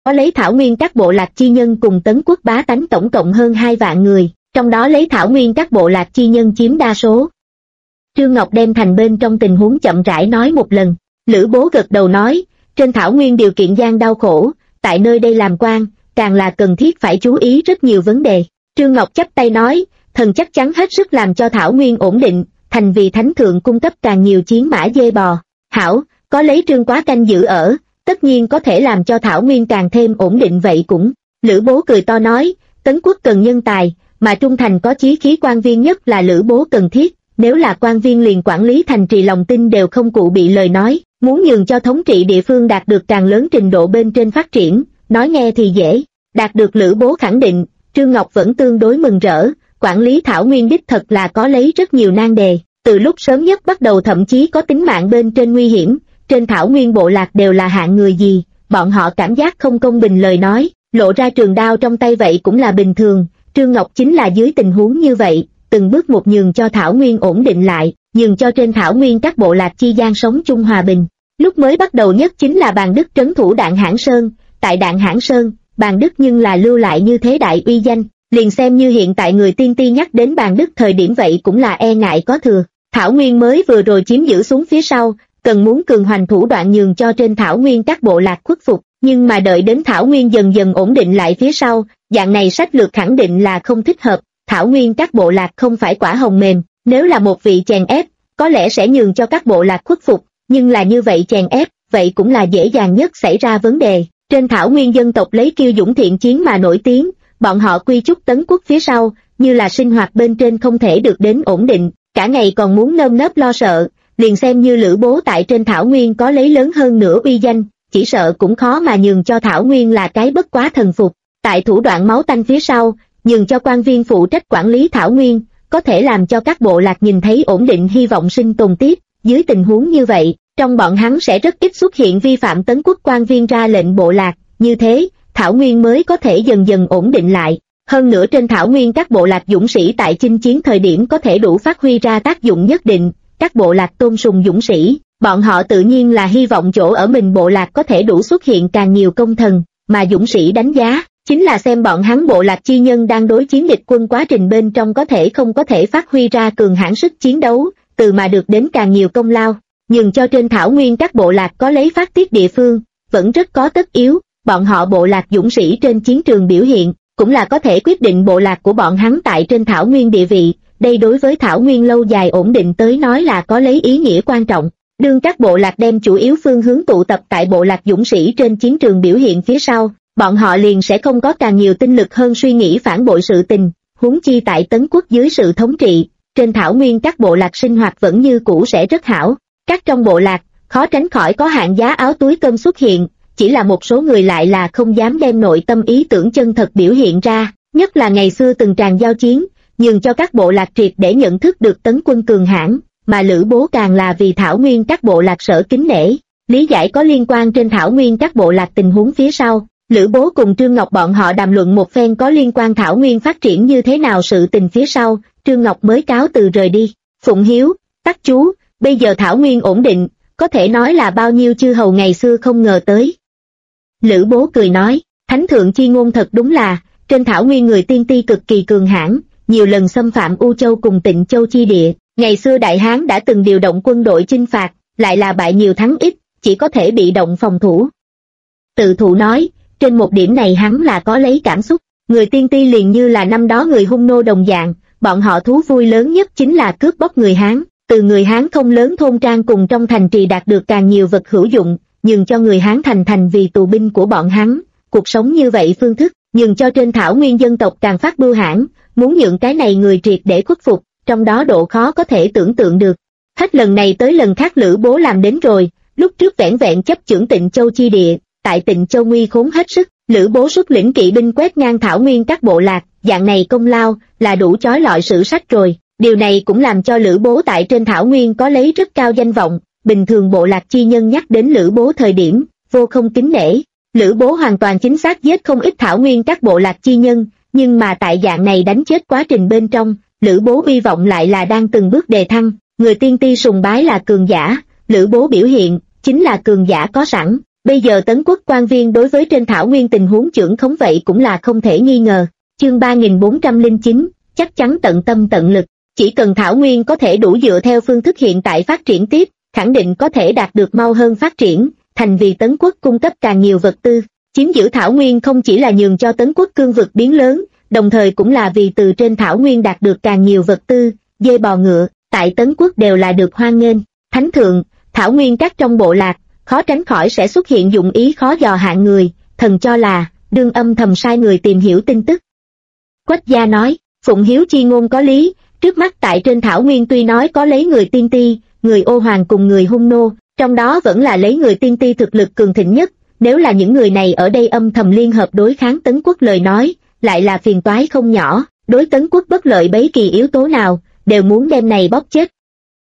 có lấy thảo nguyên các bộ lạc chi nhân cùng Tấn quốc bá tánh tổng cộng hơn 2 vạn người, trong đó lấy thảo nguyên các bộ lạc chi nhân chiếm đa số. Trương Ngọc đem thành bên trong tình huống chậm rãi nói một lần. Lữ Bố gật đầu nói, trên thảo nguyên điều kiện gian đau khổ, tại nơi đây làm quan, càng là cần thiết phải chú ý rất nhiều vấn đề. Trương Ngọc chắp tay nói, thần chắc chắn hết sức làm cho thảo nguyên ổn định, thành vì thánh thượng cung cấp càng nhiều chiến mã dê bò. Hảo, có lấy Trương Quá canh giữ ở, tất nhiên có thể làm cho thảo nguyên càng thêm ổn định vậy cũng. Lữ Bố cười to nói, Tấn quốc cần nhân tài, mà trung thành có chí khí quan viên nhất là Lữ Bố cần thiết. Nếu là quan viên liền quản lý thành trì lòng tin đều không cụ bị lời nói, muốn nhường cho thống trị địa phương đạt được càng lớn trình độ bên trên phát triển, nói nghe thì dễ. Đạt được Lữ Bố khẳng định, Trương Ngọc vẫn tương đối mừng rỡ, quản lý thảo nguyên đích thật là có lấy rất nhiều nan đề, từ lúc sớm nhất bắt đầu thậm chí có tính mạng bên trên nguy hiểm, trên thảo nguyên bộ lạc đều là hạng người gì, bọn họ cảm giác không công bình lời nói, lộ ra trường đao trong tay vậy cũng là bình thường. Trương Ngọc chính là dưới tình huống như vậy, từng bước một nhường cho thảo nguyên ổn định lại, nhường cho trên thảo nguyên các bộ lạc chi gian sống chung hòa bình. Lúc mới bắt đầu nhất chính là Bàn Đức trấn thủ Đạn Hãn Sơn, tại Đạn Hãn Sơn, Bàn Đức nhưng là lưu lại như thế đại uy danh, liền xem như hiện tại người tiên ti nhắc đến Bàn Đức thời điểm vậy cũng là e ngại có thừa. Thảo nguyên mới vừa rồi chiếm giữ xuống phía sau, cần muốn cường hoành thủ đoạn nhường cho trên thảo nguyên các bộ lạc khuất phục, nhưng mà đợi đến thảo nguyên dần dần ổn định lại phía sau, dạng này sách lược khẳng định là không thích hợp. Thảo nguyên các bộ lạc không phải quả hồng mềm, nếu là một vị chèn ép, có lẽ sẽ nhường cho các bộ lạc khuất phục, nhưng là như vậy chèn ép, vậy cũng là dễ dàng nhất xảy ra vấn đề. Trên thảo nguyên dân tộc lấy kiêu dũng thiện chiến mà nổi tiếng, bọn họ quy chúc Tấn quốc phía sau, như là sinh hoạt bên trên không thể được đến ổn định, cả ngày còn muốn nơm nớp lo sợ, liền xem như Lữ Bố tại trên thảo nguyên có lấy lớn hơn nữa uy danh, chỉ sợ cũng khó mà nhường cho thảo nguyên là cái bất quá thần phục. Tại thủ đoạn máu tanh phía sau, nhường cho quan viên phụ trách quản lý thảo nguyên, có thể làm cho các bộ lạc nhìn thấy ổn định hy vọng sinh tồn tiếp. Dưới tình huống như vậy, trong bọn hắn sẽ rất ít xuất hiện vi phạm Tấn quốc quan viên ra lệnh bộ lạc, như thế, thảo nguyên mới có thể dần dần ổn định lại. Hơn nữa trên thảo nguyên các bộ lạc dũng sĩ tại chinh chiến thời điểm có thể đủ phát huy ra tác dụng nhất định, các bộ lạc tôn sùng dũng sĩ, bọn họ tự nhiên là hy vọng chỗ ở mình bộ lạc có thể đủ xuất hiện càng nhiều công thần, mà dũng sĩ đánh giá chính là xem bọn hắn bộ lạc chi nhân đang đối chiến địch quân quá trình bên trong có thể không có thể phát huy ra cường hãn sức chiến đấu, từ mà được đến càng nhiều công lao. Nhưng cho trên thảo nguyên các bộ lạc có lấy phát tiết địa phương, vẫn rất có tất yếu, bọn họ bộ lạc dũng sĩ trên chiến trường biểu hiện, cũng là có thể quyết định bộ lạc của bọn hắn tại trên thảo nguyên địa vị, đây đối với thảo nguyên lâu dài ổn định tới nói là có lấy ý nghĩa quan trọng. Đương các bộ lạc đem chủ yếu phương hướng tụ tập tại bộ lạc dũng sĩ trên chiến trường biểu hiện phía sau, bọn họ liền sẽ không có càng nhiều tinh lực hơn suy nghĩ phản bội sự tình, huống chi tại Tấn quốc dưới sự thống trị, trên thảo nguyên các bộ lạc sinh hoạt vẫn như cũ sẽ rất hảo. Các trong bộ lạc, khó tránh khỏi có hạng giá áo túi cơm xuất hiện, chỉ là một số người lại là không dám đem nội tâm ý tưởng chân thật biểu hiện ra, nhất là ngày xưa từng tràn giao chiến, nhường cho các bộ lạc triệt để nhận thức được Tấn quân cường hãn, mà Lữ Bố càng là vì thảo nguyên các bộ lạc sở kính nể, lý giải có liên quan trên thảo nguyên các bộ lạc tình huống phía sau. Lữ Bố cùng Trương Ngọc bọn họ đàm luận một phen có liên quan thảo nguyên phát triển như thế nào sự tình phía sau, Trương Ngọc mới cáo từ rời đi. Phụng Hiếu, Tắc Chú, bây giờ thảo nguyên ổn định, có thể nói là bao nhiêu chư hầu ngày xưa không ngờ tới. Lữ Bố cười nói, thánh thượng chi ngôn thật đúng là, trên thảo nguyên người tiên ti cực kỳ cường hãn, nhiều lần xâm phạm U Châu cùng Tịnh Châu chi địa, ngày xưa Đại Hán đã từng điều động quân đội chinh phạt, lại là bại nhiều thắng ít, chỉ có thể bị động phòng thủ. Tự thụ nói, trên một điểm này hắn là có lấy cảm xúc, người tiên ti liền như là năm đó người Hung nô đồng dạng, bọn họ thú vui lớn nhất chính là cướp bóc người Hán, từ người Hán không lớn thôn trang cùng trong thành trì đạt được càng nhiều vật hữu dụng, nhường cho người Hán thành vì tù binh của bọn hắn, cuộc sống như vậy phương thức, nhường cho trên thảo nguyên dân tộc càng phát bưu hãn, muốn nhượng cái này người triệt để khuất phục, trong đó độ khó có thể tưởng tượng được. Hết lần này tới lần khác Lữ Bố làm đến rồi, lúc trước vẻn vẹn chấp chưởng Tịnh Châu chi địa, tại Tịnh Châu nguy khốn hết sức, Lữ Bố xuất lĩnh kỵ binh quét ngang thảo nguyên các bộ lạc, dạng này công lao là đủ chói lọi sử sách rồi. Điều này cũng làm cho Lữ Bố tại trên thảo nguyên có lấy rất cao danh vọng, bình thường bộ lạc chi nhân nhắc đến Lữ Bố thời điểm, vô không kính nể. Lữ Bố hoàn toàn chính xác giết không ít thảo nguyên các bộ lạc chi nhân, nhưng mà tại dạng này đánh chết quá trình bên trong, Lữ Bố uy vọng lại là đang từng bước đề thăng, người tiên ti sùng bái là cường giả, Lữ Bố biểu hiện, chính là cường giả có sẵn, Bây giờ Tấn quốc quan viên đối với trên thảo nguyên tình huống chưởng khống vậy cũng là không thể nghi ngờ. Chương 3409, chắc chắn tận tâm tận lực. Chỉ cần thảo nguyên có thể đủ dựa theo phương thức hiện tại phát triển tiếp, khẳng định có thể đạt được mau hơn phát triển, thành vì Tấn quốc cung cấp càng nhiều vật tư. Chiếm giữ thảo nguyên không chỉ là nhường cho Tấn quốc cương vực biến lớn, đồng thời cũng là vì từ trên thảo nguyên đạt được càng nhiều vật tư, dê bò ngựa, tại Tấn quốc đều là được hoan nghênh. Thánh thượng, thảo nguyên các trong bộ lạc, khó tránh khỏi sẽ xuất hiện dụng ý khó dò hạng người, thần cho là, đương âm thầm sai người tìm hiểu tin tức. Quách gia nói, Phụng Hiếu chi ngôn có lý, trước mắt tại trên thảo nguyên tuy nói có lấy người tiên ti, người ô hoàng cùng người hung nô, trong đó vẫn là lấy người tiên ti thực lực cường thịnh nhất, nếu là những người này ở đây âm thầm liên hợp đối kháng Tấn quốc lời nói, lại là phiền toái không nhỏ, đối Tấn quốc bất lợi bấy kỳ yếu tố nào, đều muốn đem này bóp chết.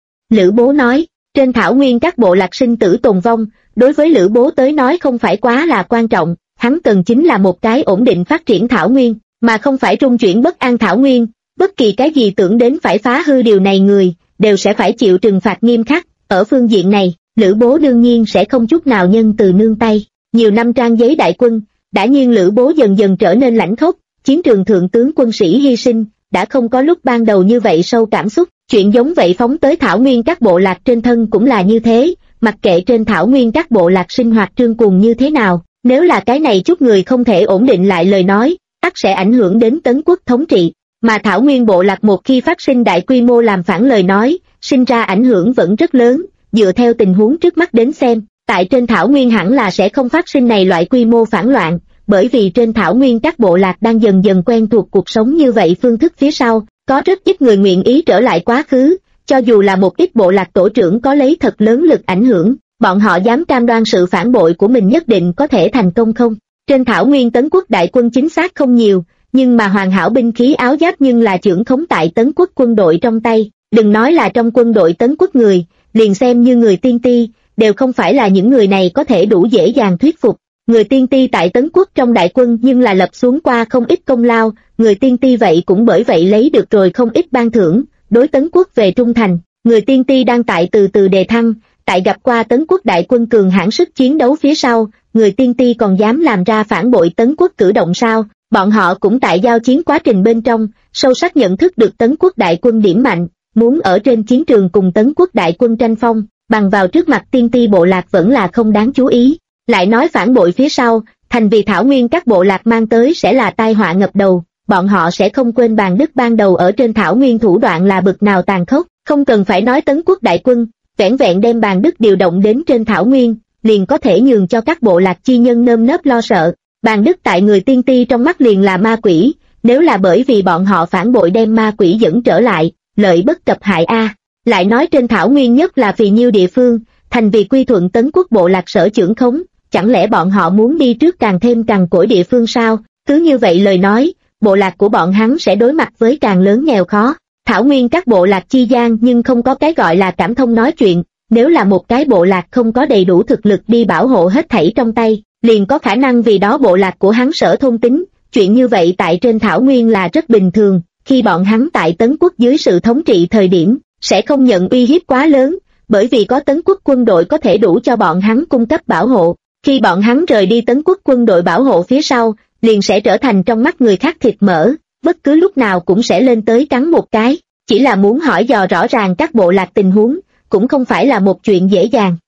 Lữ Bố nói, trên thảo nguyên các bộ lạc sinh tử tồn vong, đối với Lữ Bố tới nói không phải quá là quan trọng, hắn cần chính là một cái ổn định phát triển thảo nguyên, mà không phải trung chuyển bất an thảo nguyên, bất kỳ cái gì tưởng đến phải phá hư điều này người, đều sẽ phải chịu trừng phạt nghiêm khắc, ở phương diện này, Lữ Bố đương nhiên sẽ không chút nào nhân từ nương tay. Nhiều năm trang giấy đại quân, đã nhiên Lữ Bố dần dần trở nên lãnh khốc, chiến trường thượng tướng quân sĩ hy sinh, đã không có lúc ban đầu như vậy sâu cảm xúc, chuyện giống vậy phóng tới thảo nguyên các bộ lạc trên thân cũng là như thế, mặc kệ trên thảo nguyên các bộ lạc sinh hoạt trương cuồng như thế nào, nếu là cái này chút người không thể ổn định lại lời nói, ắt sẽ ảnh hưởng đến Tấn quốc thống trị, mà thảo nguyên bộ lạc một khi phát sinh đại quy mô làm phản lời nói, sinh ra ảnh hưởng vẫn rất lớn, dựa theo tình huống trước mắt đến xem. Tại trên thảo nguyên hẳn là sẽ không phát sinh này loại quy mô phản loạn, bởi vì trên thảo nguyên các bộ lạc đang dần dần quen thuộc cuộc sống như vậy phương thức phía sau, có rất ít người nguyện ý trở lại quá khứ, cho dù là một ít bộ lạc tổ trưởng có lấy thật lớn lực ảnh hưởng, bọn họ dám cam đoan sự phản bội của mình nhất định có thể thành công không? Trên thảo nguyên Tấn quốc đại quân chính xác không nhiều, nhưng mà hoàn hảo binh khí áo giáp nhưng là chưởng khống tại Tấn quốc quân đội trong tay, đừng nói là trong quân đội Tấn quốc người, liền xem như người tiên ti, đều không phải là những người này có thể đủ dễ dàng thuyết phục. Người tiên ti tại Tấn quốc trong đại quân nhưng là lập xuống qua không ít công lao, người tiên ti vậy cũng bởi vậy lấy được rồi không ít ban thưởng, đối Tấn quốc về trung thành, người tiên ti đang tại từ từ đề thăng, tại gặp qua Tấn quốc đại quân cường hãn sức chiến đấu phía sau, người tiên ti còn dám làm ra phản bội Tấn quốc cử động sao? Bọn họ cũng tại giao chiến quá trình bên trong, sâu sắc nhận thức được Tấn quốc đại quân điểm mạnh, muốn ở trên chiến trường cùng Tấn quốc đại quân tranh phong, bằng vào trước mặt tiên ti bộ lạc vẫn là không đáng chú ý. Lại nói phản bội phía sau, thành vì thảo nguyên các bộ lạc mang tới sẽ là tai họa ngập đầu, bọn họ sẽ không quên bàn đức ban đầu ở trên thảo nguyên thủ đoạn là bực nào tàn khốc, không cần phải nói Tấn quốc đại quân, vẻn vẹn đem bàn đức điều động đến trên thảo nguyên, liền có thể nhường cho các bộ lạc chi nhân nơm nớp lo sợ. Bàn đức tại người tiên ti trong mắt liền là ma quỷ, nếu là bởi vì bọn họ phản bội đem ma quỷ dẫn trở lại, lợi bất cập hại a. Lại nói trên thảo nguyên nhất là phì nhiêu địa phương, thành vì quy thuận Tấn quốc bộ lạc sở chưởng khống, chẳng lẽ bọn họ muốn đi trước càng thêm cằn cỗi địa phương sao? Cứ như vậy lời nói, bộ lạc của bọn hắn sẽ đối mặt với càng lớn nghèo khó. Thảo nguyên các bộ lạc chi gian nhưng không có cái gọi là cảm thông nói chuyện, nếu là một cái bộ lạc không có đầy đủ thực lực đi bảo hộ hết thảy trong tay, liền có khả năng vì đó bộ lạc của hắn sở thôn tính, chuyện như vậy tại trên thảo nguyên là rất bình thường, khi bọn hắn tại Tấn quốc dưới sự thống trị thời điểm, sẽ không nhận uy hiếp quá lớn, bởi vì có Tấn quốc quân đội có thể đủ cho bọn hắn cung cấp bảo hộ, khi bọn hắn rời đi Tấn quốc quân đội bảo hộ phía sau, liền sẽ trở thành trong mắt người khác thịt mỡ, bất cứ lúc nào cũng sẽ lên tới cắn một cái, chỉ là muốn hỏi dò rõ ràng các bộ lạc tình huống, cũng không phải là một chuyện dễ dàng.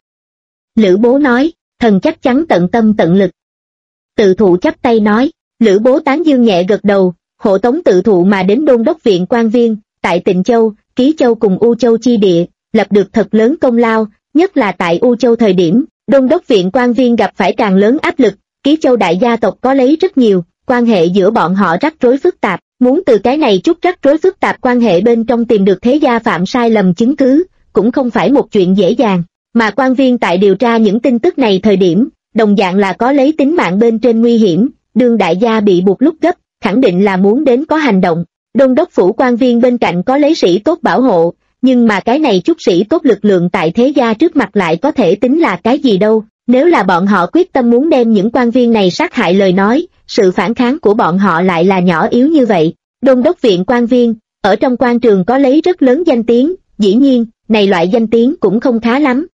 Lữ Bố nói, thần chắc chắn tận tâm tận lực. Tự thụ chắp tay nói, Lữ Bố tán dương nhẹ gật đầu, hộ tống tự thụ mà đến đôn đốc viện quan viên, tại Tịnh Châu, Ký Châu cùng U Châu chi địa, lập được thật lớn công lao, nhất là tại U Châu thời điểm, đôn đốc viện quan viên gặp phải càng lớn áp lực, Ký Châu đại gia tộc có lấy rất nhiều, quan hệ giữa bọn họ rắc rối phức tạp, muốn từ cái này chút rắc rối phức tạp quan hệ bên trong tìm được thế gia phạm sai lầm chứng cứ, cũng không phải một chuyện dễ dàng, mà quan viên tại điều tra những tin tức này thời điểm, đồng dạng là có lấy tính mạng bên trên nguy hiểm, đương đại gia bị buộc lúc gấp, khẳng định là muốn đến có hành động. Đôn đốc phủ quan viên bên cạnh có lấy sĩ tốt bảo hộ, nhưng mà cái này chút sĩ tốt lực lượng tại thế gia trước mặt lại có thể tính là cái gì đâu, nếu là bọn họ quyết tâm muốn đem những quan viên này sát hại lời nói, sự phản kháng của bọn họ lại là nhỏ yếu như vậy. Đôn đốc viện quan viên, ở trong quan trường có lấy rất lớn danh tiếng, dĩ nhiên, này loại danh tiếng cũng không khá lắm,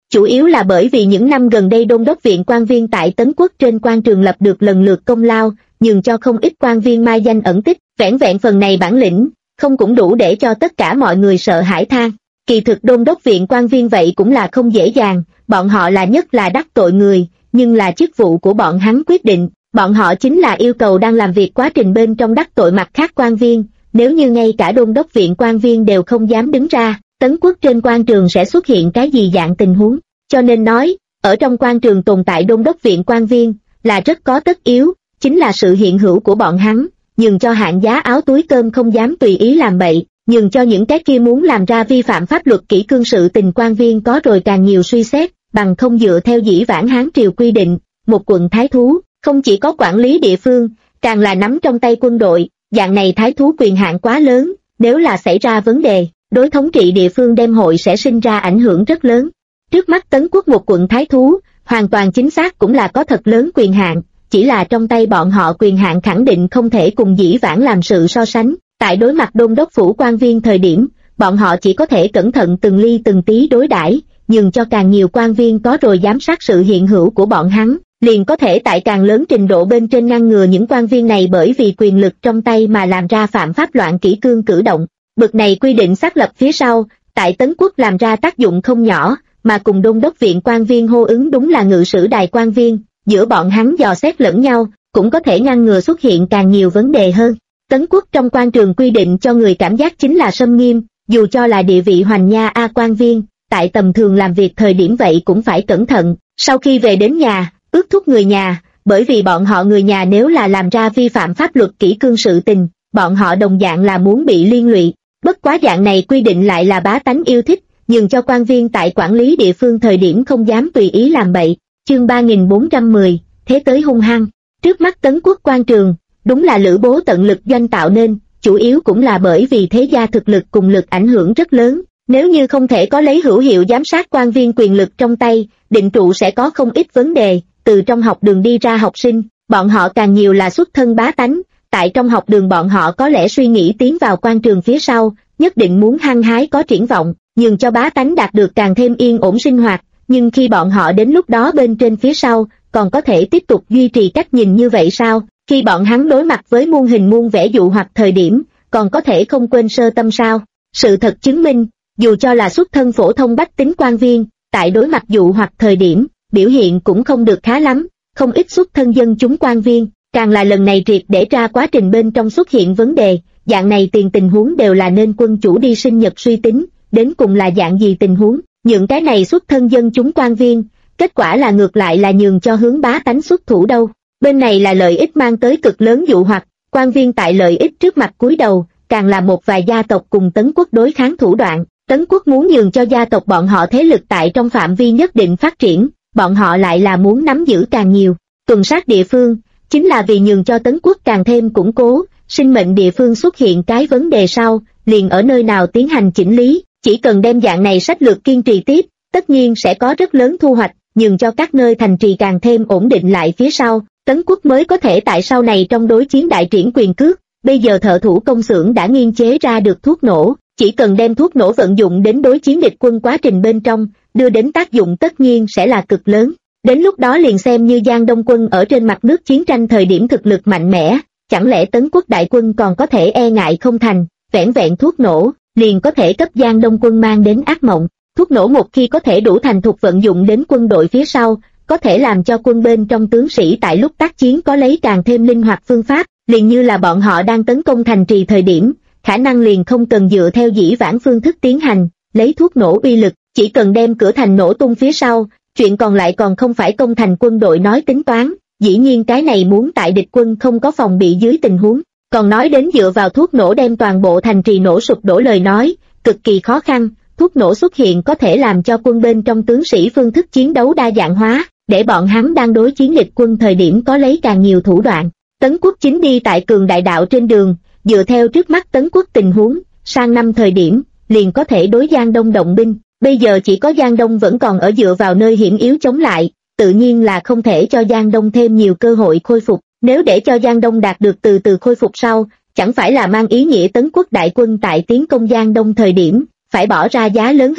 chủ yếu là bởi vì những năm gần đây đôn đốc viện quan viên tại Tấn Quốc trên quan trường lập được lần lượt công lao, nhường cho không ít quan viên mai danh ẩn tích, vẻn vẹn phần này bản lĩnh, không cũng đủ để cho tất cả mọi người sợ hãi than. Kỳ thực đôn đốc viện quan viên vậy cũng là không dễ dàng, bọn họ là nhất là đắc tội người, nhưng là chức vụ của bọn hắn quyết định, bọn họ chính là yêu cầu đang làm việc quá trình bên trong đắc tội mặt khác quan viên, nếu như ngay cả đôn đốc viện quan viên đều không dám đứng ra, Tấn Quốc trên quan trường sẽ xuất hiện cái gì dạng tình huống, cho nên nói, ở trong quan trường tồn tại đôn đốc viện quan viên, là rất có tất yếu, chính là sự hiện hữu của bọn hắn, nhường cho hạng giá áo túi cơm không dám tùy ý làm bậy, nhường cho những cái kia muốn làm ra vi phạm pháp luật kỷ cương sự tình quan viên có rồi càng nhiều suy xét, bằng không dựa theo dĩ vãng Hán triều quy định, một quận thái thú, không chỉ có quản lý địa phương, càng là nắm trong tay quân đội, dạng này thái thú quyền hạn quá lớn, nếu là xảy ra vấn đề, đối thống trị địa phương đem hội sẽ sinh ra ảnh hưởng rất lớn. Trước mắt Tấn Quốc một quận thái thú, hoàn toàn chính xác cũng là có thật lớn quyền hạn, chỉ là trong tay bọn họ quyền hạn khẳng định không thể cùng dĩ vãng làm sự so sánh, tại đối mặt đôn đốc phủ quan viên thời điểm, bọn họ chỉ có thể cẩn thận từng ly từng tí đối đãi, nhường cho càng nhiều quan viên có rồi giám sát sự hiện hữu của bọn hắn, liền có thể tại càng lớn trình độ bên trên ngăn ngừa những quan viên này bởi vì quyền lực trong tay mà làm ra phạm pháp loạn kỷ cương cử động. Bực này quy định xác lập phía sau, tại Tấn Quốc làm ra tác dụng không nhỏ, mà cùng đôn đốc viện quan viên hô ứng đúng là ngự sử đài quan viên, giữa bọn hắn dò xét lẫn nhau, cũng có thể ngăn ngừa xuất hiện càng nhiều vấn đề hơn. Tấn Quốc trong quan trường quy định cho người cảm giác chính là xâm nghiêm, dù cho là địa vị hoành nha a quan viên, tại tầm thường làm việc thời điểm vậy cũng phải cẩn thận, sau khi về đến nhà, ước thúc người nhà, bởi vì bọn họ người nhà nếu là làm ra vi phạm pháp luật kỷ cương sự tình, bọn họ đồng dạng là muốn bị liên lụy. Bất quá dạng này quy định lại là bá tánh yêu thích, nhường cho quan viên tại quản lý địa phương thời điểm không dám tùy ý làm bậy. Chương 3410, thế tới hung hăng. Trước mắt Tấn Quốc quan trường, đúng là Lữ Bố tận lực doanh tạo nên, chủ yếu cũng là bởi vì thế gia thực lực cùng lực ảnh hưởng rất lớn. Nếu như không thể có lấy hữu hiệu giám sát quan viên quyền lực trong tay, định trụ sẽ có không ít vấn đề. Từ trong học đường đi ra học sinh, bọn họ càng nhiều là xuất thân bá tánh, tại trong học đường bọn họ có lẽ suy nghĩ tiến vào quan trường phía sau, nhất định muốn hăng hái có triển vọng, nhường cho bá tánh đạt được càng thêm yên ổn sinh hoạt, nhưng khi bọn họ đến lúc đó bên trên phía sau, còn có thể tiếp tục duy trì cách nhìn như vậy sao? Khi bọn hắn đối mặt với muôn hình muôn vẻ dụ hoặc thời điểm, còn có thể không quên sơ tâm sao? Sự thật chứng minh, dù cho là xuất thân phổ thông bách tính quan viên, tại đối mặt dụ hoặc thời điểm, biểu hiện cũng không được khá lắm, không ít xuất thân dân chúng quan viên, càng là lần này triệt để ra quá trình bên trong xuất hiện vấn đề, dạng này tiền tình huống đều là nên quân chủ đi sinh nhật suy tính, đến cùng là dạng gì tình huống, những cái này xuất thân dân chúng quan viên, kết quả là ngược lại là nhường cho hướng bá tánh xuất thủ đâu. Bên này là lợi ích mang tới cực lớn dụ hoặc, quan viên tại lợi ích trước mặt cúi đầu, càng là một vài gia tộc cùng Tấn Quốc đối kháng thủ đoạn, Tấn Quốc muốn nhường cho gia tộc bọn họ thế lực tại trong phạm vi nhất định phát triển, bọn họ lại là muốn nắm giữ càng nhiều, tuần sát địa phương, chính là vì nhường cho Tấn Quốc càng thêm củng cố, sinh mệnh địa phương xuất hiện cái vấn đề sau, liền ở nơi nào tiến hành chỉnh lý, chỉ cần đem dạng này sách lược kiên trì tiếp, tất nhiên sẽ có rất lớn thu hoạch, nhường cho các nơi thành trì càng thêm ổn định lại phía sau, Tấn Quốc mới có thể tại sau này trong đối chiến đại triển quyền cước. Bây giờ thợ thủ công xưởng đã nghiên chế ra được thuốc nổ, chỉ cần đem thuốc nổ vận dụng đến đối chiến địch quân quá trình bên trong, đưa đến tác dụng tất nhiên sẽ là cực lớn. Đến lúc đó liền xem như Giang Đông quân ở trên mặt nước chiến tranh thời điểm thực lực mạnh mẽ, chẳng lẽ Tấn Quốc đại quân còn có thể e ngại không thành, vẻn vẹn thuốc nổ, liền có thể cấp Giang Đông quân mang đến ác mộng. Thuốc nổ một khi có thể đủ thành thục vận dụng đến quân đội phía sau, có thể làm cho quân bên trong tướng sĩ tại lúc tác chiến có lấy càng thêm linh hoạt phương pháp, liền như là bọn họ đang tấn công thành trì thời điểm, khả năng liền không cần dựa theo dĩ vãng phương thức tiến hành, lấy thuốc nổ uy lực, chỉ cần đem cửa thành nổ tung phía sau, chuyện còn lại còn không phải công thành quân đội nói tính toán, dĩ nhiên cái này muốn tại địch quân không có phòng bị dưới tình huống, còn nói đến dựa vào thuốc nổ đem toàn bộ thành trì nổ sụp đổ lời nói, cực kỳ khó khăn, thuốc nổ xuất hiện có thể làm cho quân bên trong tướng sĩ phương thức chiến đấu đa dạng hóa, để bọn hắn đang đối chiến địch quân thời điểm có lấy càng nhiều thủ đoạn. Tấn Quốc chính đi tại cường đại đạo trên đường, dựa theo trước mắt Tấn Quốc tình huống, sang năm thời điểm, liền có thể đối Giang Đông động binh, bây giờ chỉ có Giang Đông vẫn còn ở dựa vào nơi hiểm yếu chống lại, tự nhiên là không thể cho Giang Đông thêm nhiều cơ hội khôi phục, nếu để cho Giang Đông đạt được từ từ khôi phục sau, chẳng phải là mang ý nghĩa Tấn Quốc đại quân tại tiến công Giang Đông thời điểm, phải bỏ ra giá lớn hơn.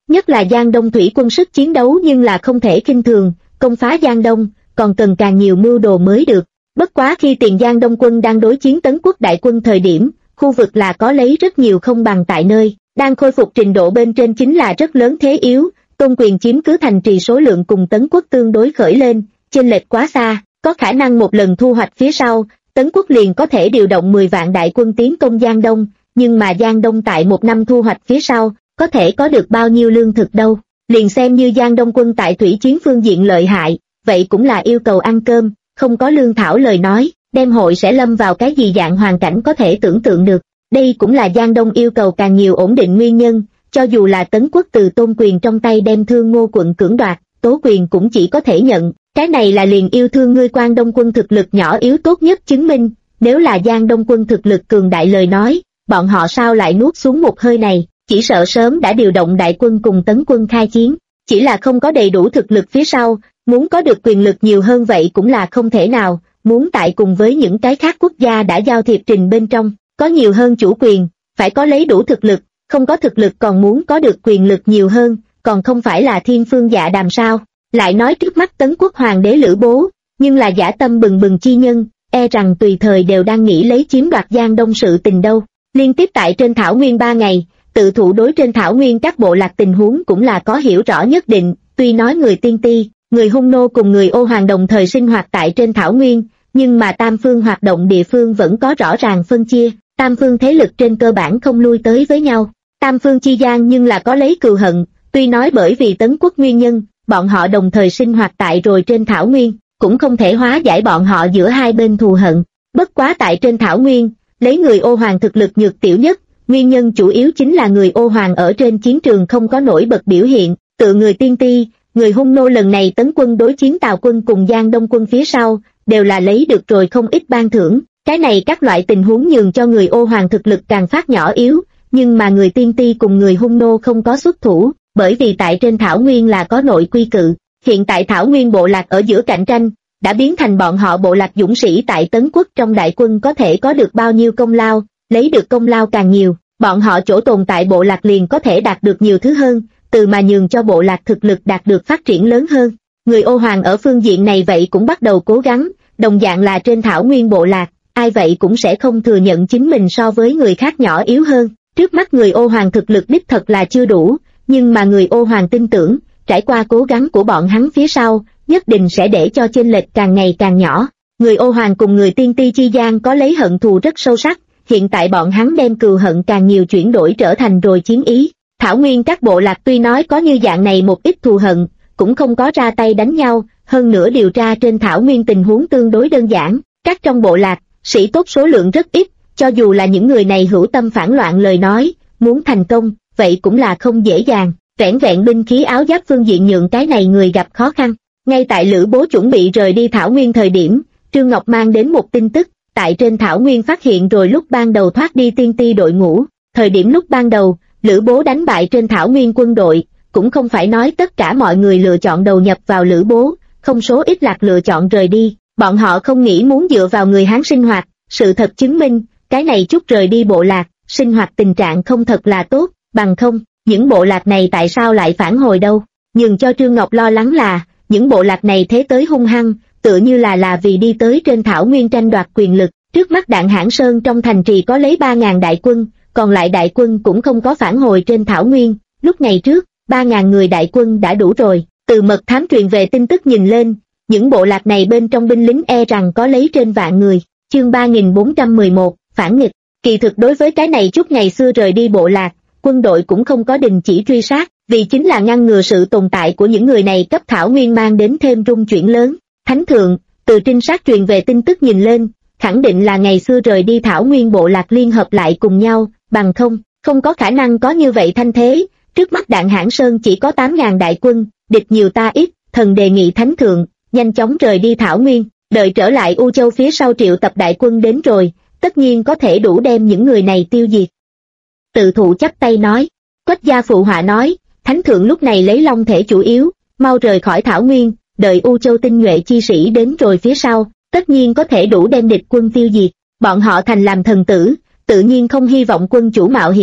Nhất là Giang Đông thủy quân sức chiến đấu nhưng là không thể khinh thường, công phá Giang Đông, còn cần càng nhiều mưu đồ mới được. Bất quá khi Tiền Giang Đông quân đang đối chiến Tấn Quốc đại quân thời điểm, khu vực là có lấy rất nhiều không bằng tại nơi, đang khôi phục trình độ bên trên chính là rất lớn thế yếu, Tôn Quyền chiếm cứ thành trì số lượng cùng Tấn Quốc tương đối khởi lên, chênh lệch quá xa, có khả năng một lần thu hoạch phía sau, Tấn Quốc liền có thể điều động 10 vạn đại quân tiến công Giang Đông, nhưng mà Giang Đông tại một năm thu hoạch phía sau, có thể có được bao nhiêu lương thực đâu, liền xem như Giang Đông quân tại thủy chiến phương diện lợi hại, vậy cũng là yêu cầu ăn cơm, không có lương thảo lời nói, đem hội sẽ lâm vào cái gì dạng hoàn cảnh có thể tưởng tượng được. Đây cũng là Giang Đông yêu cầu càng nhiều ổn định nguyên nhân, cho dù là Tấn Quốc từ Tôn Quyền trong tay đem Thương Ngô quận cưỡng đoạt, Tố Quyền cũng chỉ có thể nhận, cái này là liền yêu thương ngươi Quan Đông quân thực lực nhỏ yếu tốt nhất chứng minh, nếu là Giang Đông quân thực lực cường đại lời nói, bọn họ sao lại nuốt xuống một hơi này, chỉ sợ sớm đã điều động đại quân cùng Tấn quân khai chiến, chỉ là không có đầy đủ thực lực phía sau, muốn có được quyền lực nhiều hơn vậy cũng là không thể nào, muốn tại cùng với những cái khác quốc gia đã giao thiệp trình bên trong, có nhiều hơn chủ quyền, phải có lấy đủ thực lực, không có thực lực còn muốn có được quyền lực nhiều hơn, còn không phải là thiên phương dạ đàm sao. Lại nói trước mắt Tấn Quốc hoàng đế Lữ Bố, nhưng là dã tâm bừng bừng chi nhân, e rằng tùy thời đều đang nghĩ lấy chiếm đoạt Giang Đông sự tình đâu. Liên tiếp tại trên thảo nguyên 3 ngày, tự thủ đối trên thảo nguyên các bộ lạc tình huống cũng là có hiểu rõ nhất định, tuy nói người Tiên Ti, người Hung Nô cùng người Ô Hoàng đồng thời sinh hoạt tại trên thảo nguyên, nhưng mà tam phương hoạt động địa phương vẫn có rõ ràng phân chia, tam phương thế lực trên cơ bản không lui tới với nhau. Tam phương chi gian nhưng là có lấy cừu hận, tuy nói bởi vì Tấn Quốc nguyên nhân, bọn họ đồng thời sinh hoạt tại rồi trên thảo nguyên, cũng không thể hóa giải bọn họ giữa hai bên thù hận. Bất quá tại trên thảo nguyên, lấy người Ô Hoàng thực lực nhược tiểu nhất, nguyên nhân chủ yếu chính là người Ô Hoàng ở trên chiến trường không có nổi bật biểu hiện, tự người Tiên Ti, người Hung Nô lần này tấn quân đối chiến Tào quân cùng Giang Đông quân phía sau, đều là lấy được rồi không ít ban thưởng, cái này các loại tình huống nhường cho người Ô Hoàng thực lực càng phát nhỏ yếu, nhưng mà người Tiên Ti cùng người Hung Nô không có xuất thủ, bởi vì tại trên thảo nguyên là có nội quy cự, hiện tại thảo nguyên bộ lạc ở giữa cạnh tranh, đã biến thành bọn họ bộ lạc dũng sĩ tại Tấn Quốc trong đại quân có thể có được bao nhiêu công lao, lấy được công lao càng nhiều, bọn họ chỗ tồn tại bộ lạc liền có thể đạt được nhiều thứ hơn, từ mà nhường cho bộ lạc thực lực đạt được phát triển lớn hơn. Người Ô Hoàng ở phương diện này vậy cũng bắt đầu cố gắng, đồng dạng là trên thảo nguyên bộ lạc, ai vậy cũng sẽ không thừa nhận chính mình so với người khác nhỏ yếu hơn. Trước mắt người Ô Hoàng thực lực đích thật là chưa đủ, nhưng mà người Ô Hoàng tin tưởng, trải qua cố gắng của bọn hắn phía sau, nhất định sẽ để cho chênh lệch càng ngày càng nhỏ. Người Ô Hoàng cùng người Tiên Ti chi gian có lấy hận thù rất sâu sắc, hiện tại bọn hắn đem cừu hận càng nhiều chuyển đổi trở thành rồi chiến ý. Thảo nguyên các bộ lạc tuy nói có như dạng này một ít thù hận, cũng không có ra tay đánh nhau, hơn nữa điều tra trên thảo nguyên tình huống tương đối đơn giản, các trong bộ lạc, sĩ tốt số lượng rất ít, cho dù là những người này hữu tâm phản loạn lời nói, muốn thành công, vậy cũng là không dễ dàng, vẻn vẹn binh khí áo giáp phương diện nhượng cái này người gặp khó khăn. Ngay tại Lữ Bố chuẩn bị rời đi thảo nguyên thời điểm, Trương Ngọc mang đến một tin tức, tại trên thảo nguyên phát hiện rồi lúc ban đầu thoát đi Tiên Ti đội ngũ, thời điểm lúc ban đầu, Lữ Bố đánh bại trên thảo nguyên quân đội, cũng không phải nói tất cả mọi người lựa chọn đầu nhập vào Lữ Bố, không số ít lạc lựa chọn rời đi, bọn họ không nghĩ muốn dựa vào người Hán sinh hoạt, sự thật chứng minh, cái này chút rời đi bộ lạc, sinh hoạt tình trạng không thật là tốt, bằng không, những bộ lạc này tại sao lại phản hồi đâu, nhưng cho Trương Ngọc lo lắng là, những bộ lạc này thế tới hung hăng, tựa như là vì đi tới trên thảo nguyên tranh đoạt quyền lực, trước mắt Đạn Hãn Sơn trong thành trì có lấy 3.000 đại quân, còn lại đại quân cũng không có phản hồi trên thảo nguyên, lúc ngày trước, 3.000 người đại quân đã đủ rồi, từ mật thám truyền về tin tức nhìn lên, những bộ lạc này bên trong binh lính e rằng có lấy trên vạn người, chương 3411, phản nghịch, kỳ thực đối với cái này chút ngày xưa rời đi bộ lạc, quân đội cũng không có đình chỉ truy sát, vì chính là ngăn ngừa sự tồn tại của những người này cấp thảo nguyên mang đến thêm rung chuyển lớn. Thánh thượng, từ trinh sát truyền về tin tức nhìn lên, khẳng định là ngày xưa rời đi thảo nguyên bộ lạc liên hợp lại cùng nhau, bằng không có khả năng có như vậy thanh thế, trước mắt Đạn Hãn Sơn chỉ có 8.000 đại quân, địch nhiều ta ít, thần đề nghị thánh thượng, nhanh chóng rời đi thảo nguyên, đợi trở lại U Châu phía sau triệu tập đại quân đến rồi, tất nhiên có thể đủ đem những người này tiêu diệt. Tự thụ chắp tay nói, Quách gia phụ họa nói, thánh thượng lúc này lấy long thể chủ yếu, mau rời khỏi thảo nguyên, đợi U Châu tinh nhuệ chi sĩ đến rồi phía sau, tất nhiên có thể đủ đem địch quân tiêu diệt, bọn họ thành làm thần tử, tự nhiên không hy vọng quân chủ mạo hiểm,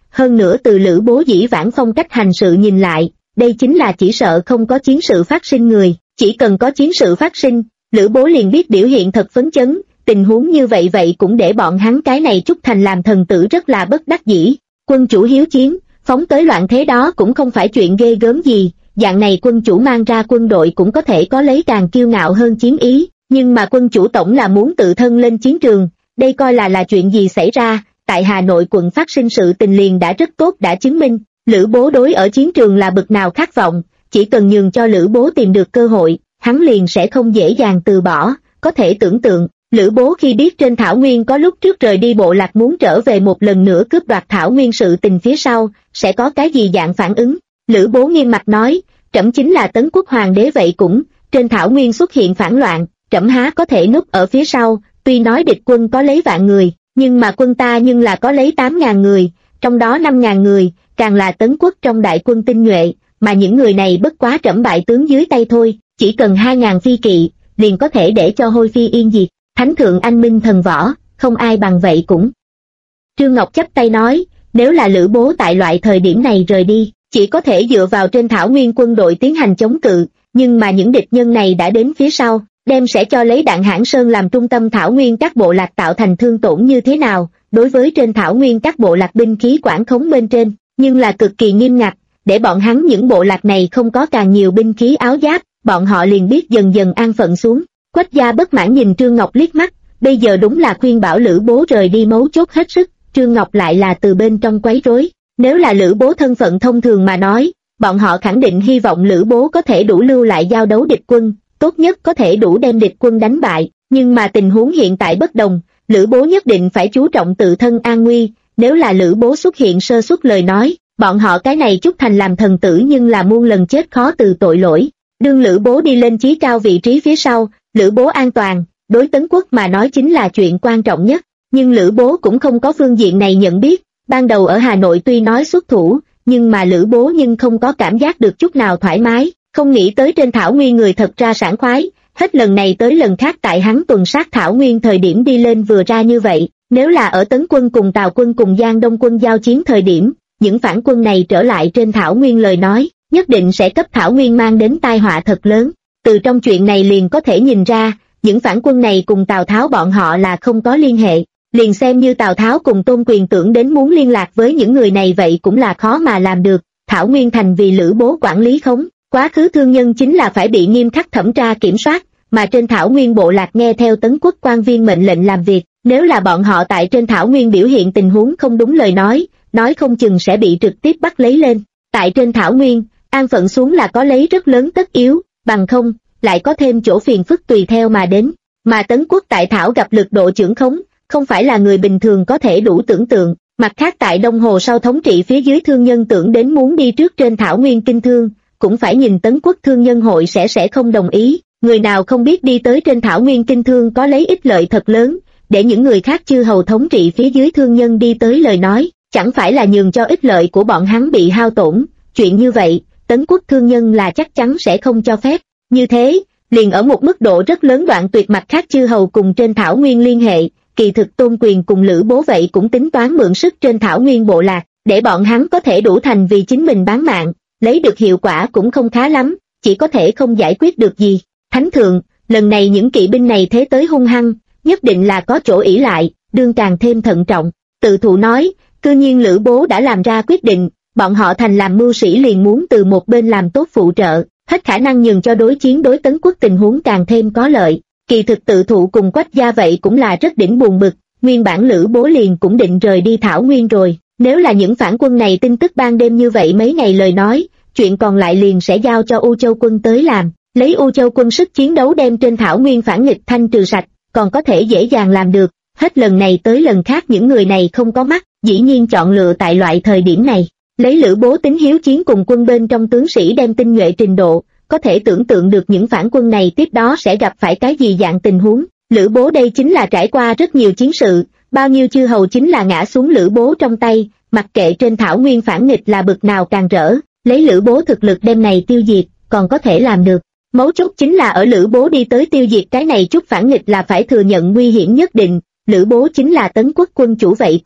hơn nữa từ Lữ Bố dĩ vãng phong cách hành sự nhìn lại, đây chính là chỉ sợ không có chiến sự phát sinh người, chỉ cần có chiến sự phát sinh, Lữ Bố liền biết biểu hiện thật phấn chấn, tình huống như vậy cũng để bọn hắn cái này Trúc Thành làm thần tử rất là bất đắc dĩ. Quân chủ hiếu chiến, phóng tới loạn thế đó cũng không phải chuyện ghê gớm gì, dạng này quân chủ mang ra quân đội cũng có thể có lấy càng kiêu ngạo hơn chiến ý, nhưng mà quân chủ tổng là muốn tự thân lên chiến trường, đây coi là chuyện gì xảy ra. Tại Hà Nội quận phát sinh sự tình liền đã rất tốt đã chứng minh, Lữ Bố đối ở chiến trường là bực nào khát vọng, chỉ cần nhường cho Lữ Bố tìm được cơ hội, hắn liền sẽ không dễ dàng từ bỏ, có thể tưởng tượng, Lữ Bố khi biết trên Thảo Nguyên có lúc trước rời đi bộ lạc muốn trở về một lần nữa cướp đoạt Thảo Nguyên sự tình phía sau, sẽ có cái gì dạng phản ứng. Lữ Bố nghiêm mặt nói, trẫm chính là Tấn Quốc Hoàng đế vậy cũng, trên Thảo Nguyên xuất hiện phản loạn, trẫm há có thể núp ở phía sau, tuy nói địch quân có lấy vạn người, nhưng mà quân ta nhưng là có lấy 8.000 người, trong đó 5.000 người, càng là Tấn Quốc trong đại quân tinh nhuệ, mà những người này bất quá trẫm bại tướng dưới tay thôi, chỉ cần 2.000 phi kỵ, liền có thể để cho hôi phi yên diệt, thánh thượng anh minh thần võ, không ai bằng vậy cũng. Trương Ngọc chắp tay nói, nếu là Lữ Bố tại loại thời điểm này rời đi, chỉ có thể dựa vào trên Thảo Nguyên quân đội tiến hành chống cự, nhưng mà những địch nhân này đã đến phía sau, đem sẽ cho lấy Đạn Hãn Sơn làm trung tâm Thảo Nguyên các bộ lạc tạo thành thương tổn như thế nào, đối với trên Thảo Nguyên các bộ lạc binh khí quản khống bên trên, nhưng là cực kỳ nghiêm ngặt, để bọn hắn những bộ lạc này không có càng nhiều binh khí áo giáp, bọn họ liền biết dần dần an phận xuống. Quách gia bất mãn nhìn Trương Ngọc liếc mắt, bây giờ đúng là khuyên bảo Lữ Bố rời đi mấu chốt hết sức, Trương Ngọc lại là từ bên trong quấy rối, nếu là Lữ Bố thân phận thông thường mà nói, bọn họ khẳng định hy vọng Lữ Bố có thể đủ lưu lại giao đấu địch quân, tốt nhất có thể đủ đem địch quân đánh bại, nhưng mà tình huống hiện tại bất đồng, Lữ Bố nhất định phải chú trọng tự thân an nguy, nếu là Lữ Bố xuất hiện sơ suất lời nói, bọn họ cái này Trúc Thành làm thần tử nhưng là muôn lần chết khó từ tội lỗi. Đương Lữ Bố đi lên chí cao vị trí phía sau, Lữ Bố an toàn, đối Tấn Quốc mà nói chính là chuyện quan trọng nhất, nhưng Lữ Bố cũng không có phương diện này nhận biết, ban đầu ở Hà Nội tuy nói xuất thủ, nhưng mà Lữ Bố nhưng không có cảm giác được chút nào thoải mái, không nghĩ tới trên Thảo Nguyên người thật ra sảng khoái, hết lần này tới lần khác tại hắn tuần sát Thảo Nguyên thời điểm đi lên vừa ra như vậy, nếu là ở Tấn quân cùng Tào quân cùng Giang Đông quân giao chiến thời điểm, những phản quân này trở lại trên Thảo Nguyên lời nói, nhất định sẽ cấp Thảo Nguyên mang đến tai họa thật lớn. Từ trong chuyện này liền có thể nhìn ra, những phản quân này cùng Tào Tháo bọn họ là không có liên hệ, liền xem như Tào Tháo cùng Tôn Quyền tưởng đến muốn liên lạc với những người này vậy cũng là khó mà làm được. Thảo Nguyên thành vì Lữ Bố quản lý khống, quá khứ thương nhân chính là phải bị nghiêm khắc thẩm tra kiểm soát, mà trên Thảo Nguyên bộ lạc nghe theo Tấn Quốc quan viên mệnh lệnh làm việc, nếu là bọn họ tại trên Thảo Nguyên biểu hiện tình huống không đúng lời nói không chừng sẽ bị trực tiếp bắt lấy lên. Tại trên Thảo Nguyên, an phận xuống là có lấy rất lớn tất yếu, bằng không, lại có thêm chỗ phiền phức tùy theo mà đến. Mà Tấn Quốc tại Thảo gặp lực độ chưởng khống, không phải là người bình thường có thể đủ tưởng tượng. Mặt khác tại Đông Hồ sau thống trị phía dưới thương nhân tưởng đến muốn đi trước trên Thảo Nguyên kinh thương, cũng phải nhìn Tấn Quốc thương nhân hội sẽ không đồng ý. Người nào không biết đi tới trên Thảo Nguyên kinh thương có lấy ích lợi thật lớn, để những người khác chư hầu thống trị phía dưới thương nhân đi tới lời nói, chẳng phải là nhường cho ích lợi của bọn hắn bị hao tổn. Chuyện như vậy, Tấn Quốc thương nhân là chắc chắn sẽ không cho phép. Như thế, liền ở một mức độ rất lớn đoạn tuyệt mặt khác chư hầu cùng trên Thảo Nguyên liên hệ, kỳ thực Tôn Quyền cùng Lữ Bố vậy cũng tính toán mượn sức trên Thảo Nguyên bộ lạc, để bọn hắn có thể đủ thành vì chính mình bán mạng, lấy được hiệu quả cũng không khá lắm, chỉ có thể không giải quyết được gì. Thánh thượng, lần này những kỵ binh này thế tới hung hăng, nhất định là có chỗ ỷ lại, đương càng thêm thận trọng. Tự thụ nói, cư nhiên Lữ Bố đã làm ra quyết định, bọn họ thành làm mưu sĩ liền muốn từ một bên làm tốt phụ trợ, hết khả năng nhường cho đối chiến đối Tấn Quốc tình huống càng thêm có lợi. Kỳ thực Tự thụ cùng Quách gia vậy cũng là rất đỉnh buồn bực, nguyên bản Lữ Bố liền cũng định rời đi Thảo Nguyên rồi, nếu là những phản quân này tin tức ban đêm như vậy mấy ngày lời nói, chuyện còn lại liền sẽ giao cho U Châu quân tới làm, lấy U Châu quân sức chiến đấu đem trên Thảo Nguyên phản nghịch thanh trừ sạch, còn có thể dễ dàng làm được. Hết lần này tới lần khác những người này không có mắt, dĩ nhiên chọn lựa tại loại thời điểm này, lấy Lữ Bố tính hiếu chiến cùng quân bên trong tướng sĩ đem tinh nhuệ trình độ, có thể tưởng tượng được những phản quân này tiếp đó sẽ gặp phải cái gì dạng tình huống. Lữ Bố đây chính là trải qua rất nhiều chiến sự, bao nhiêu chư hầu chính là ngã xuống Lữ Bố trong tay, mặc kệ trên Thảo Nguyên phản nghịch là bực nào càng rỡ, lấy Lữ Bố thực lực đem này tiêu diệt, còn có thể làm được. Mấu chốt chính là ở Lữ Bố đi tới tiêu diệt cái này chút phản nghịch là phải thừa nhận nguy hiểm nhất định, Lữ Bố chính là Tấn Quốc quân chủ vậy cũng,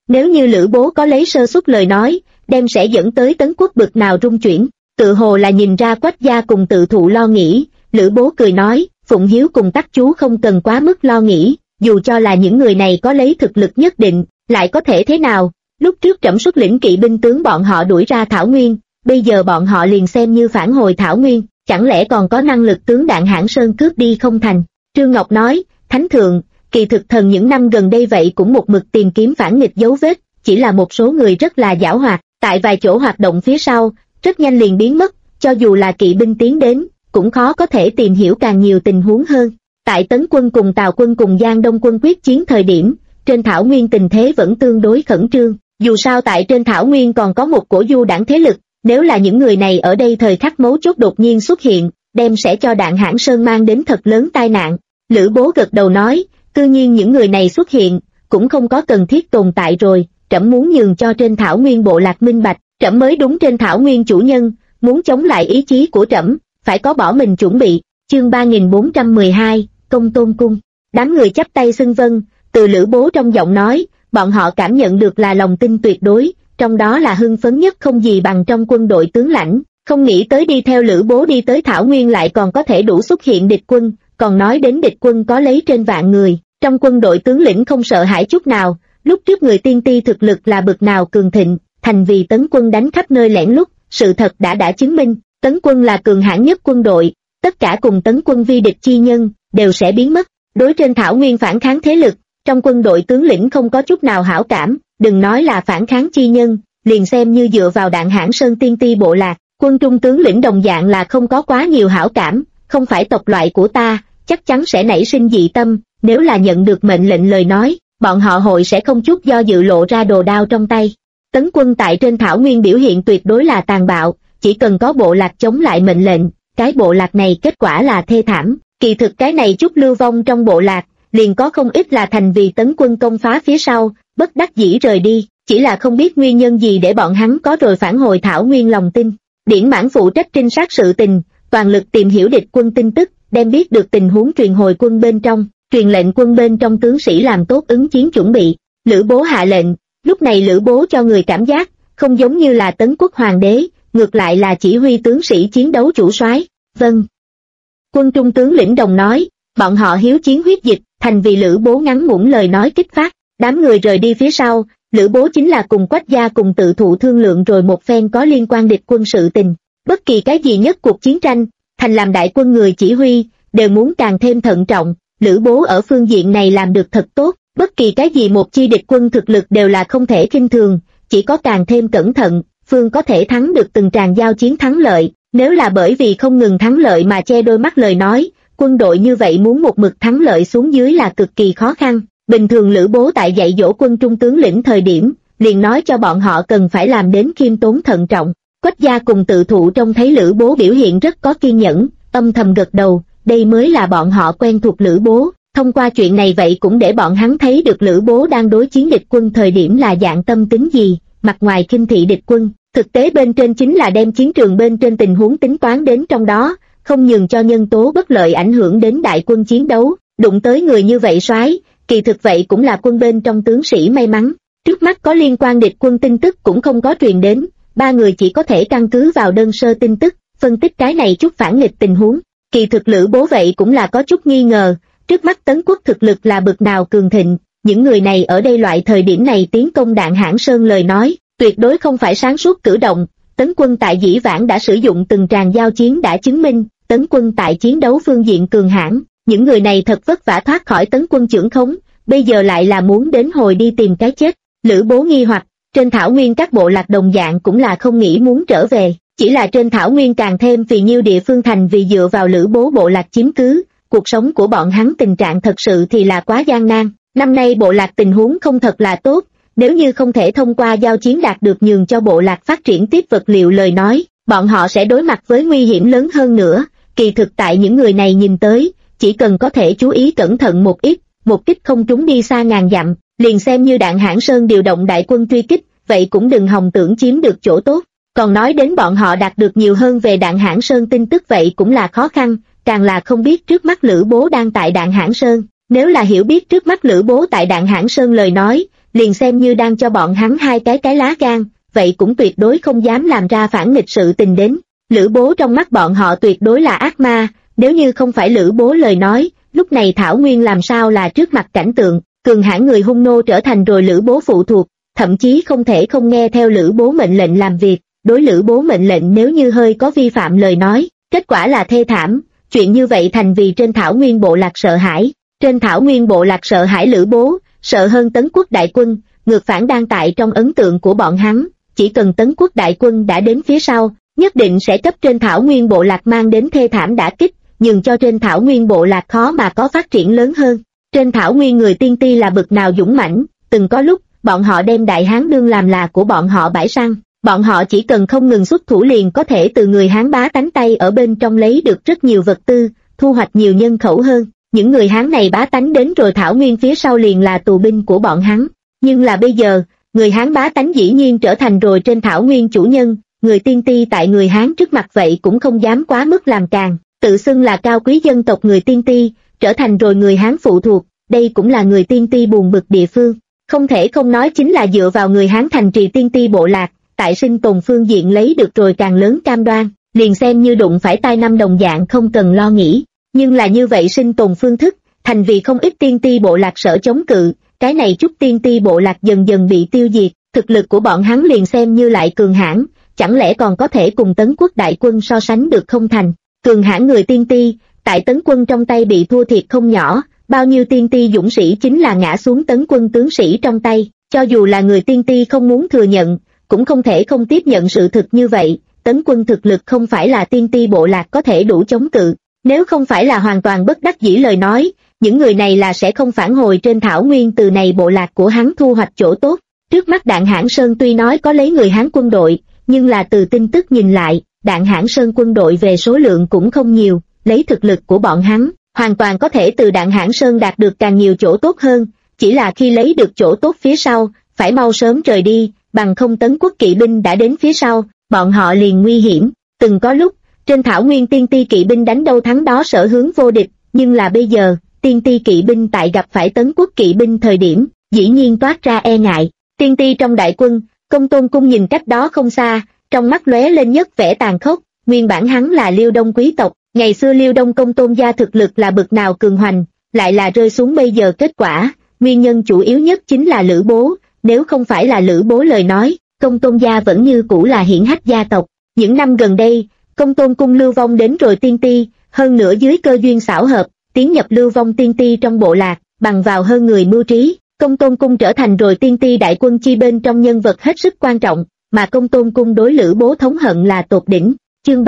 Nếu như Lữ Bố có lấy sơ suất lời nói, đem sẽ dẫn tới Tấn Quốc bực nào rung chuyển. Tự hồ là nhìn ra Quách gia cùng Tự Thụ lo nghĩ, Lữ Bố cười nói, Phụng Hiếu cùng Tắc chú không cần quá mức lo nghĩ, dù cho là những người này có lấy thực lực nhất định, lại có thể thế nào? Lúc trước trẫm xuất lĩnh kỵ binh tướng bọn họ đuổi ra Thảo Nguyên, bây giờ bọn họ liền xem như phản hồi Thảo Nguyên, chẳng lẽ còn có năng lực tướng Đạn Hãn Sơn cướp đi không thành? Trương Ngọc nói, Thánh Thượng, kỳ thực thần những năm gần đây vậy cũng một mực tìm kiếm phản nghịch dấu vết, chỉ là một số người rất là giảo hoạt, tại vài chỗ hoạt động phía sau, rất nhanh liền biến mất, cho dù là kỵ binh tiến đến, cũng khó có thể tìm hiểu càng nhiều tình huống hơn. Tại Tấn quân cùng Tào quân cùng Giang Đông quân quyết chiến thời điểm, trên Thảo Nguyên tình thế vẫn tương đối khẩn trương, dù sao tại trên Thảo Nguyên còn có một cổ du đảng thế lực, nếu là những người này ở đây thời khắc mấu chốt đột nhiên xuất hiện, đem sẽ cho Đạn Hãn Sơn mang đến thật lớn tai nạn. Lữ Bố gật đầu nói, cư nhiên những người này xuất hiện, cũng không có cần thiết tồn tại rồi, trẫm muốn nhường cho trên Thảo Nguyên bộ lạc minh bạch, trẫm mới đúng trên Thảo Nguyên chủ nhân, muốn chống lại ý chí của trẫm, phải có bỏ mình chuẩn bị. Chương 3412, Công Tôn Cung. Đám người chắp tay xưng vâng, từ Lữ Bố trong giọng nói, bọn họ cảm nhận được là lòng tin tuyệt đối, trong đó là hưng phấn nhất không gì bằng trong quân đội tướng lãnh, không nghĩ tới đi theo Lữ Bố đi tới Thảo Nguyên lại còn có thể đủ xuất hiện địch quân, còn nói đến địch quân có lấy trên vạn người, trong quân đội tướng lĩnh không sợ hãi chút nào, lúc trước người tiên ti thực lực là bực nào cường thịnh, thành vì Tấn quân đánh khắp nơi lẻn lút, sự thật đã chứng minh, Tấn quân là cường hãn nhất quân đội, tất cả cùng Tấn quân vi địch chi nhân, đều sẽ biến mất. Đối trên Thảo Nguyên phản kháng thế lực, trong quân đội tướng lĩnh không có chút nào hảo cảm, đừng nói là phản kháng chi nhân, liền xem như dựa vào Đạn Hãn Sơn tiên ti bộ lạc, quân trung tướng lĩnh đồng dạng là không có quá nhiều hảo cảm, không phải tộc loại của ta, chắc chắn sẽ nảy sinh dị tâm, nếu là nhận được mệnh lệnh lời nói, bọn họ hội sẽ không chút do dự lộ ra đồ đao trong tay. Tấn quân tại trên Thảo Nguyên biểu hiện tuyệt đối là tàn bạo, chỉ cần có bộ lạc chống lại mệnh lệnh, cái bộ lạc này kết quả là thê thảm, kỳ thực cái này chút lưu vong trong bộ lạc, liền có không ít là thành vì Tấn quân công phá phía sau, bất đắc dĩ rời đi, chỉ là không biết nguyên nhân gì để bọn hắn có rồi phản hồi Thảo Nguyên lòng tin. Điển Mãn phụ trách trinh sát sự tình, toàn lực tìm hiểu địch quân tin tức, đem biết được tình huống truyền hồi quân bên trong, truyền lệnh quân bên trong tướng sĩ làm tốt ứng chiến chuẩn bị. Lữ Bố hạ lệnh, lúc này Lữ Bố cho người cảm giác, không giống như là Tấn quốc hoàng đế, ngược lại là chỉ huy tướng sĩ chiến đấu chủ soái. Vâng. Quân trung tướng lĩnh đồng nói, bọn họ hiếu chiến huyết dịch, thành vì Lữ Bố ngắn ngủn lời nói kích phát, đám người rời đi phía sau, Lữ Bố chính là cùng Quách gia cùng Tự Thụ thương lượng rồi một phen có liên quan địch quân sự tình. Bất kỳ cái gì nhất cuộc chiến tranh, thành làm đại quân người chỉ huy, đều muốn càng thêm thận trọng, Lữ Bố ở phương diện này làm được thật tốt, bất kỳ cái gì một chi địch quân thực lực đều là không thể khinh thường, chỉ có càng thêm cẩn thận, phương có thể thắng được từng tràng giao chiến thắng lợi, nếu là bởi vì không ngừng thắng lợi mà che đôi mắt lời nói, quân đội như vậy muốn một mực thắng lợi xuống dưới là cực kỳ khó khăn. Bình thường Lữ Bố tại dạy dỗ quân trung tướng lĩnh thời điểm, liền nói cho bọn họ cần phải làm đến khiêm tốn thận trọng. Quách gia cùng Tự Thụ trông thấy Lữ Bố biểu hiện rất có kiên nhẫn, âm thầm gật đầu, đây mới là bọn họ quen thuộc Lữ Bố. Thông qua chuyện này vậy cũng để bọn hắn thấy được Lữ Bố đang đối chiến địch quân thời điểm là dạng tâm tính gì, mặt ngoài khinh thị địch quân, thực tế bên trên chính là đem chiến trường bên trên tình huống tính toán đến trong đó, không nhường cho nhân tố bất lợi ảnh hưởng đến đại quân chiến đấu. Đụng tới người như vậy soái, kỳ thực vậy cũng là quân bên trong tướng sĩ may mắn. Trước mắt có liên quan địch quân tin tức cũng không có truyền đến, ba người chỉ có thể căn cứ vào đơn sơ tin tức, phân tích cái này chút phản nghịch tình huống. Kỳ thực Lữ Bố vậy cũng là có chút nghi ngờ, trước mắt Tấn quốc thực lực là bực nào cường thịnh, những người này ở đây loại thời điểm này tiến công Đạn Hãn Sơn lời nói, tuyệt đối không phải sáng suốt cử động. Tấn quân tại dĩ vãng đã sử dụng từng tràng giao chiến đã chứng minh, Tấn quân tại chiến đấu phương diện cường hãn, những người này thật vất vả thoát khỏi Tấn quân chưởng khống, bây giờ lại là muốn đến hồi đi tìm cái chết. Lữ Bố nghi hoặc, trên Thảo Nguyên các bộ lạc đồng dạng cũng là không nghĩ muốn trở về, chỉ là trên Thảo Nguyên càng thêm vì nhiêu địa phương thành vì dựa vào Lữ Bố bộ lạc chiếm cứ, cuộc sống của bọn hắn tình trạng thật sự thì là quá gian nan. Năm nay bộ lạc tình huống không thật là tốt, nếu như không thể thông qua giao chiến đạt được nhường cho bộ lạc phát triển tiếp vật liệu lời nói, bọn họ sẽ đối mặt với nguy hiểm lớn hơn nữa. Kỳ thực tại những người này nhìn tới, chỉ cần có thể chú ý cẩn thận một ít, một kích không trúng đi xa ngàn dặm, liền xem như Đạn Hãn Sơn điều động đại quân truy kích, vậy cũng đừng hòng tưởng chiếm được chỗ tốt. Còn nói đến bọn họ đạt được nhiều hơn về Đạn Hãn Sơn tin tức vậy cũng là khó khăn, càng là không biết trước mắt Lữ Bố đang tại Đạn Hãn Sơn. Nếu là hiểu biết trước mắt Lữ Bố tại Đạn Hãn Sơn lời nói, liền xem như đang cho bọn hắn hai cái lá gan, vậy cũng tuyệt đối không dám làm ra phản nghịch sự tình đến. Lữ Bố trong mắt bọn họ tuyệt đối là ác ma, nếu như không phải Lữ Bố lời nói, lúc này Thảo Nguyên làm sao là trước mặt cảnh tượng, cường hãn người hung nô trở thành rồi Lữ Bố phụ thuộc, thậm chí không thể không nghe theo Lữ Bố mệnh lệnh làm việc, đối Lữ Bố mệnh lệnh nếu như hơi có vi phạm lời nói, kết quả là thê thảm, chuyện như vậy thành vì trên Thảo Nguyên bộ lạc sợ hãi. Trên Thảo Nguyên bộ lạc sợ hãi Lữ Bố, sợ hơn Tấn Quốc đại quân, ngược phản đang tại trong ấn tượng của bọn hắn, chỉ cần Tấn Quốc đại quân đã đến phía sau, nhất định sẽ cấp trên Thảo Nguyên bộ lạc mang đến thê thảm đả kích, nhường cho trên Thảo Nguyên bộ lạc khó mà có phát triển lớn hơn. Trên Thảo Nguyên người tiên ti là bực nào dũng mãnh, từng có lúc, bọn họ đem Đại Hán đương làm là của bọn họ bãi săn, bọn họ chỉ cần không ngừng xuất thủ liền có thể từ người Hán bá tánh tay ở bên trong lấy được rất nhiều vật tư, thu hoạch nhiều nhân khẩu hơn. Những người Hán này bá tánh đến rồi Thảo Nguyên phía sau liền là tù binh của bọn hắn, nhưng là bây giờ, người Hán bá tánh dĩ nhiên trở thành rồi trên Thảo Nguyên chủ nhân, người tiên ti tại người Hán trước mặt vậy cũng không dám quá mức làm càn, tự xưng là cao quý dân tộc người tiên ti, trở thành rồi người Hán phụ thuộc, đây cũng là người tiên ti buồn bực địa phương. Không thể không nói chính là dựa vào người Hán thành trì tiên ti bộ lạc, tại sinh tồn phương diện lấy được rồi càng lớn cam đoan, liền xem như đụng phải tai năm đồng dạng không cần lo nghĩ. Nhưng là như vậy sinh tồn phương thức, thành vì không ít tiên ti bộ lạc sở chống cự, cái này chút tiên ti bộ lạc dần dần bị tiêu diệt, thực lực của bọn hắn liền xem như lại cường hãn, chẳng lẽ còn có thể cùng Tấn Quốc đại quân so sánh được không thành. Cường hãn người tiên ti, tại Tấn quân trong tay bị thua thiệt không nhỏ, bao nhiêu tiên ti dũng sĩ chính là ngã xuống Tấn quân tướng sĩ trong tay, cho dù là người tiên ti không muốn thừa nhận, cũng không thể không tiếp nhận sự thực như vậy, Tấn quân thực lực không phải là tiên ti bộ lạc có thể đủ chống cự. Nếu không phải là hoàn toàn bất đắc dĩ lời nói, những người này là sẽ không phản hồi trên Thảo Nguyên từ này bộ lạc của hắn thu hoạch chỗ tốt. Trước mắt Đạn Hãn Sơn tuy nói có lấy người Hán quân đội, nhưng là từ tin tức nhìn lại, Đạn Hãn Sơn quân đội về số lượng cũng không nhiều, lấy thực lực của bọn hắn, hoàn toàn có thể từ Đạn Hãn Sơn đạt được càng nhiều chỗ tốt hơn, chỉ là khi lấy được chỗ tốt phía sau, phải mau sớm rời đi, bằng không Tấn Quốc kỵ binh đã đến phía sau, bọn họ liền nguy hiểm. Từng có lúc, trên Thảo Nguyên tiên ti kỵ binh đánh đâu thắng đó sở hướng vô địch, nhưng là bây giờ, tiên ti kỵ binh tại gặp phải Tấn Quốc kỵ binh thời điểm, dĩ nhiên toát ra e ngại. Tiên ti trong đại quân, Công Tôn Cung nhìn cách đó không xa, trong mắt lóe lên nhất vẻ tàn khốc, nguyên bản hắn là Liêu Đông quý tộc, ngày xưa Liêu Đông Công Tôn gia thực lực là bực nào cường hoành, lại là rơi xuống bây giờ kết quả, nguyên nhân chủ yếu nhất chính là Lữ Bố, nếu không phải là Lữ Bố lời nói, Công Tôn gia vẫn như cũ là hiển hách gia tộc. Những năm gần đây, Công Tôn Cung lưu vong đến rồi tiên ti, hơn nữa dưới cơ duyên xảo hợp, tiến nhập lưu vong tiên ti trong bộ lạc, bằng vào hơn người mưu trí, Công Tôn Cung trở thành rồi tiên ti đại quân chi bên trong nhân vật hết sức quan trọng, mà Công Tôn Cung đối Lữ Bố thống hận là tột đỉnh. Chương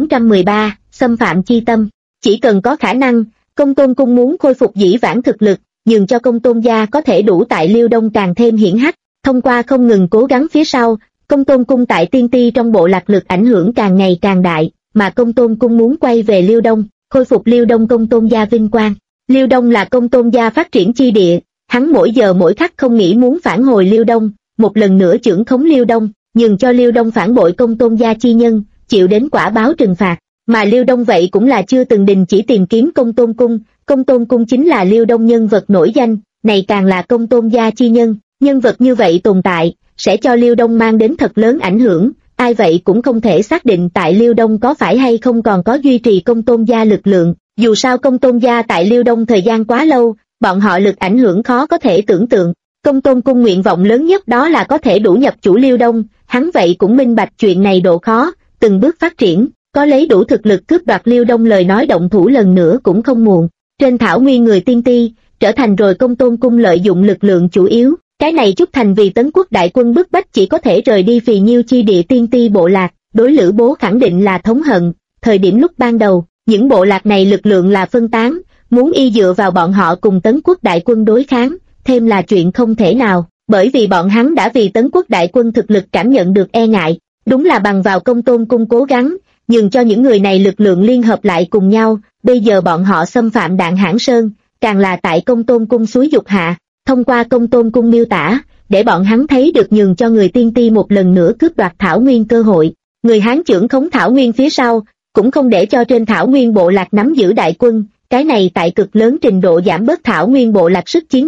3413, xâm phạm chi tâm. Chỉ cần có khả năng, Công Tôn Cung muốn khôi phục dĩ vãng thực lực, nhường cho Công Tôn gia có thể đủ tại Liêu Đông càng thêm hiển hách, thông qua không ngừng cố gắng phía sau, Công Tôn Cung tại tiên ti trong bộ lạc lực ảnh hưởng càng ngày càng đại, mà Công Tôn Cung muốn quay về Liêu Đông, khôi phục Liêu Đông Công Tôn gia vinh quang. Liêu Đông là Công Tôn gia phát triển chi địa, hắn mỗi giờ mỗi khắc không nghĩ muốn phản hồi Liêu Đông, một lần nữa chưởng khống Liêu Đông, nhường cho Liêu Đông phản bội Công Tôn gia chi nhân, chịu đến quả báo trừng phạt. Mà Liêu Đông vậy cũng là chưa từng đình chỉ tìm kiếm Công Tôn Cung chính là Liêu Đông nhân vật nổi danh, này càng là Công Tôn gia chi nhân, nhân vật như vậy tồn tại, sẽ cho Liêu Đông mang đến thật lớn ảnh hưởng, ai vậy cũng không thể xác định tại Liêu Đông có phải hay không còn có duy trì Công Tôn gia lực lượng, dù sao Công Tôn gia tại Liêu Đông thời gian quá lâu, bọn họ lực ảnh hưởng khó có thể tưởng tượng. Công Tôn Cung nguyện vọng lớn nhất đó là có thể đủ nhập chủ Liêu Đông, hắn vậy cũng minh bạch chuyện này độ khó, từng bước phát triển, có lấy đủ thực lực cướp đoạt Liêu Đông lời nói động thủ lần nữa cũng không muộn. Trên Thảo Nguyên người tiên ti, trở thành rồi Công Tôn Cung lợi dụng lực lượng chủ yếu, cái này chút thành vì Tấn Quốc đại quân bức bách chỉ có thể rời đi Phì Nhiêu chi địa tiên ti bộ lạc, đối Lữ Bố khẳng định là thống hận, thời điểm lúc ban đầu, những bộ lạc này lực lượng là phân tán, muốn y dựa vào bọn họ cùng Tấn Quốc đại quân đối kháng, thêm là chuyện không thể nào, bởi vì bọn hắn đã vì Tấn Quốc đại quân thực lực cảm nhận được e ngại, đúng là bằng vào Công Tôn Cung cố gắng, nhường cho những người này lực lượng liên hợp lại cùng nhau, bây giờ bọn họ xâm phạm Đạn Hãn Sơn, càng là tại Công Tôn Cung xúi dục hạ, thông qua Công Tôn Cung miêu tả, để bọn hắn thấy được nhường cho người tiên ti một lần nữa cướp đoạt Thảo Nguyên cơ hội. Người Hán chưởng khống Thảo Nguyên phía sau, cũng không để cho trên Thảo Nguyên bộ lạc nắm giữ đại quân, cái này tại cực lớn trình độ giảm bớt Thảo Nguyên bộ lạc sức chiến đấu,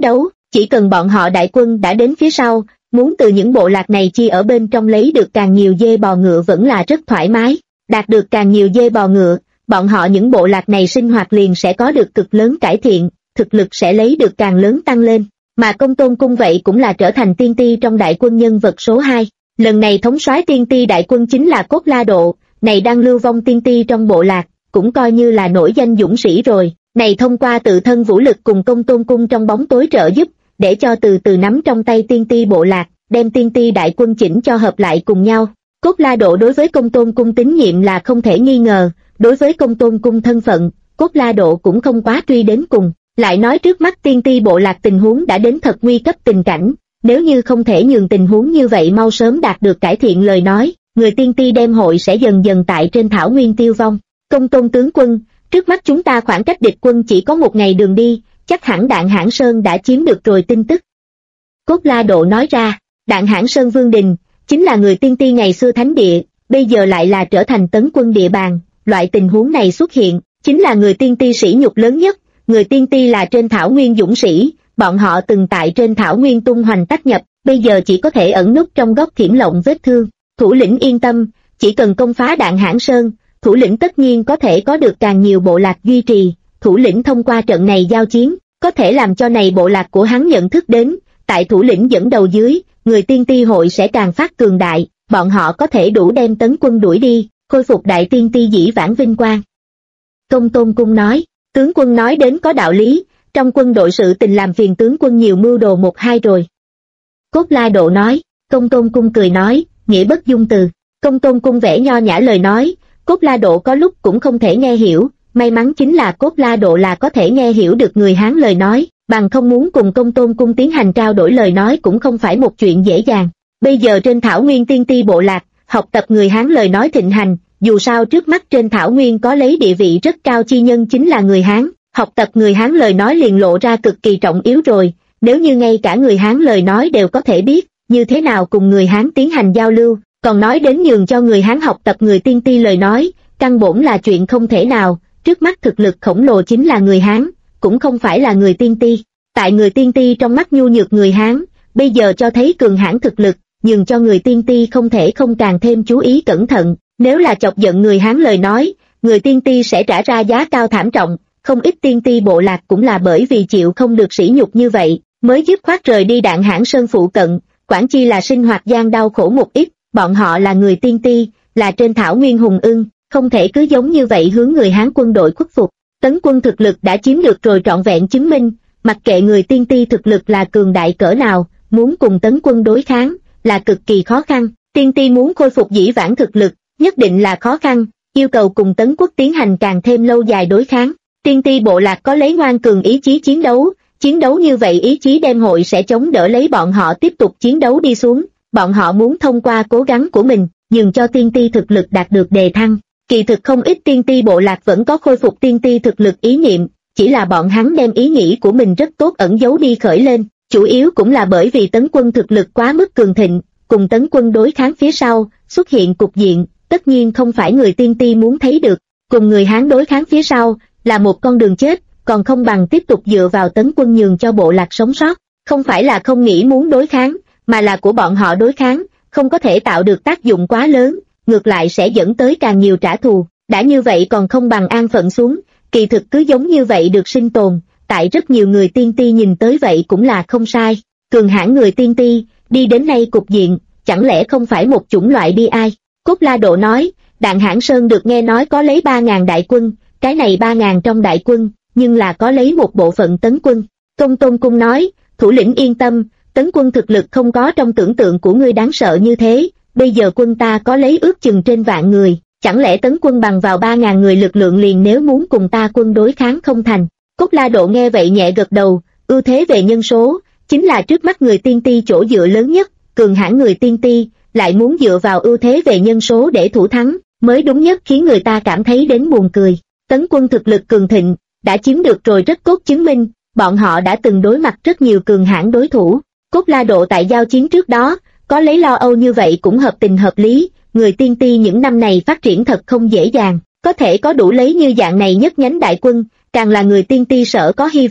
Chỉ cần bọn họ đại quân đã đến phía sau, muốn từ những bộ lạc này chia ở bên trong lấy được càng nhiều dê bò ngựa vẫn là rất thoải mái. Đạt được càng nhiều dê bò ngựa, bọn họ những bộ lạc này sinh hoạt liền sẽ có được cực lớn cải thiện, thực lực sẽ lấy được càng lớn tăng lên. Mà Công Tôn Cung vậy cũng là trở thành tiên ti trong đại quân nhân vật số 2. Lần này thống soái tiên ti đại quân chính là Cốt La Độ, này đang lưu vong tiên ti trong bộ lạc, cũng coi như là nổi danh dũng sĩ rồi. Này thông qua tự thân vũ lực cùng Công Tôn Cung trong bóng tối trợ giúp, để cho từ từ nắm trong tay tiên ti bộ lạc, đem tiên ti đại quân chỉnh cho hợp lại cùng nhau. Cốt La Độ đối với Công Tôn Cung tín nhiệm là không thể nghi ngờ, đối với Công Tôn Cung thân phận, Cốt La Độ cũng không quá truy đến cùng. Lại nói trước mắt tiên ti bộ lạc tình huống đã đến thật nguy cấp tình cảnh, nếu như không thể nhường tình huống như vậy mau sớm đạt được cải thiện lời nói, người tiên ti đem hội sẽ dần dần tại trên thảo nguyên tiêu vong. Công Tôn tướng quân, trước mắt chúng ta khoảng cách địch quân chỉ có 1 ngày đường đi, chắc hẳn Đạn Hãn Sơn đã chiếm được rồi tin tức. Cốt La Độ nói ra, Đạn Hãn Sơn Vương Đình, chính là người tiên ti ngày xưa thánh địa, bây giờ lại là trở thành tấn quân địa bàn, loại tình huống này xuất hiện, chính là người tiên ti sỉ nhục lớn nhất. Người tiên ti là trên thảo nguyên dũng sĩ, bọn họ từng tại trên thảo nguyên tung hoành tách nhập, bây giờ chỉ có thể ẩn núp trong góc thiểm lộng vết thương. Thủ lĩnh yên tâm, chỉ cần công phá Đạn Hãn Sơn, thủ lĩnh tất nhiên có thể có được càng nhiều bộ lạc duy trì. Thủ lĩnh thông qua trận này giao chiến, có thể làm cho này bộ lạc của hắn nhận thức đến, tại thủ lĩnh dẫn đầu dưới, người tiên ti hội sẽ càng phát cường đại, bọn họ có thể đủ đem tấn quân đuổi đi, khôi phục đại tiên ti dĩ vãng vinh quang. Công Tôn Cung nói, tướng quân nói đến có đạo lý, trong quân đội sự tình làm phiền tướng quân nhiều mưu đồ 1-2 rồi. Cốt La Độ nói, Công Tôn Cung cười nói, nghĩa bất dung từ. Công Tôn Cung vẽ nho nhã lời nói, Cốt La Độ có lúc cũng không thể nghe hiểu, may mắn chính là Cốt La Độ là có thể nghe hiểu được người Hán lời nói, bằng không muốn cùng Công Tôn Cung tiến hành trao đổi lời nói cũng không phải một chuyện dễ dàng. Bây giờ trên thảo nguyên tiên ti bộ lạc, học tập người Hán lời nói thịnh hành, dù sao trước mắt trên thảo nguyên có lấy địa vị rất cao chi nhân chính là người Hán, học tập người Hán lời nói liền lộ ra cực kỳ trọng yếu rồi, nếu như ngay cả người Hán lời nói đều có thể biết, như thế nào cùng người Hán tiến hành giao lưu, còn nói đến nhường cho người Hán học tập người tiên ti lời nói, căn bổn là chuyện không thể nào, trước mắt thực lực khổng lồ chính là người Hán, cũng không phải là người tiên ti. Tại người tiên ti trong mắt nhu nhược người Hán, bây giờ cho thấy cường hãn thực lực, nhường cho người tiên ti không thể không càng thêm chú ý cẩn thận, nếu là chọc giận người Hán lời nói, người tiên ti sẽ trả ra giá cao thảm trọng, không ít tiên ti bộ lạc cũng là bởi vì chịu không được sỉ nhục như vậy, mới dứt khoát rời đi Đạn Hãn Sơn phụ cận, quản chi là sinh hoạt gian đau khổ một ít, bọn họ là người tiên ti, là trên thảo nguyên hùng ưng, không thể cứ giống như vậy hướng người Hán quân đội khuất phục. Tấn quân thực lực đã chiếm được rồi trọn vẹn chứng minh, mặc kệ người tiên ti thực lực là cường đại cỡ nào, muốn cùng tấn quân đối kháng, là cực kỳ khó khăn. Tiên ti muốn khôi phục dĩ vãng thực lực, nhất định là khó khăn, yêu cầu cùng tấn quốc tiến hành càng thêm lâu dài đối kháng. Tiên ti bộ lạc có lấy ngoan cường ý chí chiến đấu như vậy ý chí đem hội sẽ chống đỡ lấy bọn họ tiếp tục chiến đấu đi xuống, bọn họ muốn thông qua cố gắng của mình, nhường cho tiên ti thực lực đạt được đề thăng. Kỳ thực không ít tiên ti bộ lạc vẫn có khôi phục tiên ti thực lực ý niệm, chỉ là bọn hắn đem ý nghĩ của mình rất tốt ẩn giấu đi khởi lên, chủ yếu cũng là bởi vì tấn quân thực lực quá mức cường thịnh, cùng tấn quân đối kháng phía sau, xuất hiện cục diện, tất nhiên không phải người tiên ti muốn thấy được, cùng người Hán đối kháng phía sau, là một con đường chết, còn không bằng tiếp tục dựa vào tấn quân nhường cho bộ lạc sống sót, không phải là không nghĩ muốn đối kháng, mà là của bọn họ đối kháng, không có thể tạo được tác dụng quá lớn, ngược lại sẽ dẫn tới càng nhiều trả thù, đã như vậy còn không bằng an phận xuống, kỳ thực cứ giống như vậy được sinh tồn, tại rất nhiều người tiên ti nhìn tới vậy cũng là không sai, cường hãn người tiên ti, đi đến nay cục diện, chẳng lẽ không phải một chủng loại bi ai. Cốt La Độ nói, Đạn Hãn Sơn được nghe nói có lấy 3.000 đại quân, cái này 3.000 trong đại quân, nhưng là có lấy một bộ phận tấn quân. Công Tôn Cung nói, thủ lĩnh yên tâm, tấn quân thực lực không có trong tưởng tượng của ngươi đáng sợ như thế, bây giờ quân ta có lấy ước chừng trên vạn người, chẳng lẽ tấn quân bằng vào 3.000 người lực lượng liền nếu muốn cùng ta quân đối kháng không thành. Cốt La Độ nghe vậy nhẹ gật đầu, ưu thế về nhân số, chính là trước mắt người tiên ti chỗ dựa lớn nhất, cường hãn người tiên ti, lại muốn dựa vào ưu thế về nhân số để thủ thắng, mới đúng nhất khiến người ta cảm thấy đến buồn cười. Tấn quân thực lực cường thịnh, đã chiếm được rồi rất tốt chứng minh, bọn họ đã từng đối mặt rất nhiều cường hãn đối thủ. Cốt La Độ tại giao chiến trước đó, có lấy lo âu như vậy cũng hợp tình hợp lý, người tiên ti những năm này phát triển thật không dễ dàng, có thể có đủ lấy như dạng này nhất nhánh đại quân, càng là người tiên ti sở có hy vọng,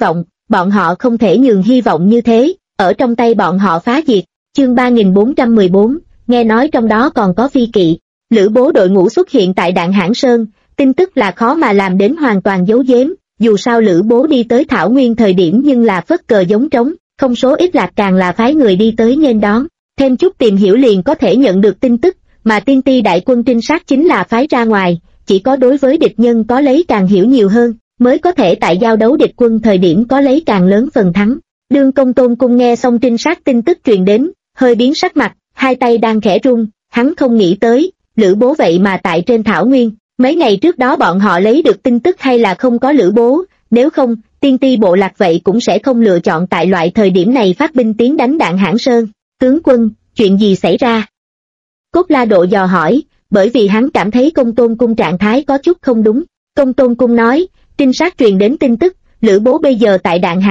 bọn họ không thể nhường hy vọng như thế, ở trong tay bọn họ phá diệt. Chương 3414, nghe nói trong đó còn có phi kỵ. Lữ Bố đội ngũ xuất hiện tại Đạn Hãn Sơn, tin tức là khó mà làm đến hoàn toàn giấu giếm, dù sao Lữ Bố đi tới Thảo Nguyên thời điểm nhưng là phất cờ giống trống, không số ít Lạc càng là phái người đi tới nghênh đón, thêm chút tìm hiểu liền có thể nhận được tin tức, mà tiên ti đại quân trinh sát chính là phái ra ngoài, chỉ có đối với địch nhân có lấy càng hiểu nhiều hơn, mới có thể tại giao đấu địch quân thời điểm có lấy càng lớn phần thắng. Đương Công Tôn Cung nghe xong trinh sát tin tức truyền đến, hơi biến sắc mặt, hai tay đang khẽ run, hắn không nghĩ tới, Lữ Bố vậy mà tại trên Thảo Nguyên, mấy ngày trước đó bọn họ lấy được tin tức hay là không có Lữ Bố, nếu không, tiên ti bộ lạc vậy cũng sẽ không lựa chọn tại loại thời điểm này phát binh tiến đánh Đạn Hãn Sơn. Tướng quân, chuyện gì xảy ra? Cốt La Độ dò hỏi, bởi vì hắn cảm thấy Công Tôn Cung trạng thái có chút không đúng. Công Tôn Cung nói, trinh sát truyền đến tin tức, Lữ Bố bây giờ tại Đạn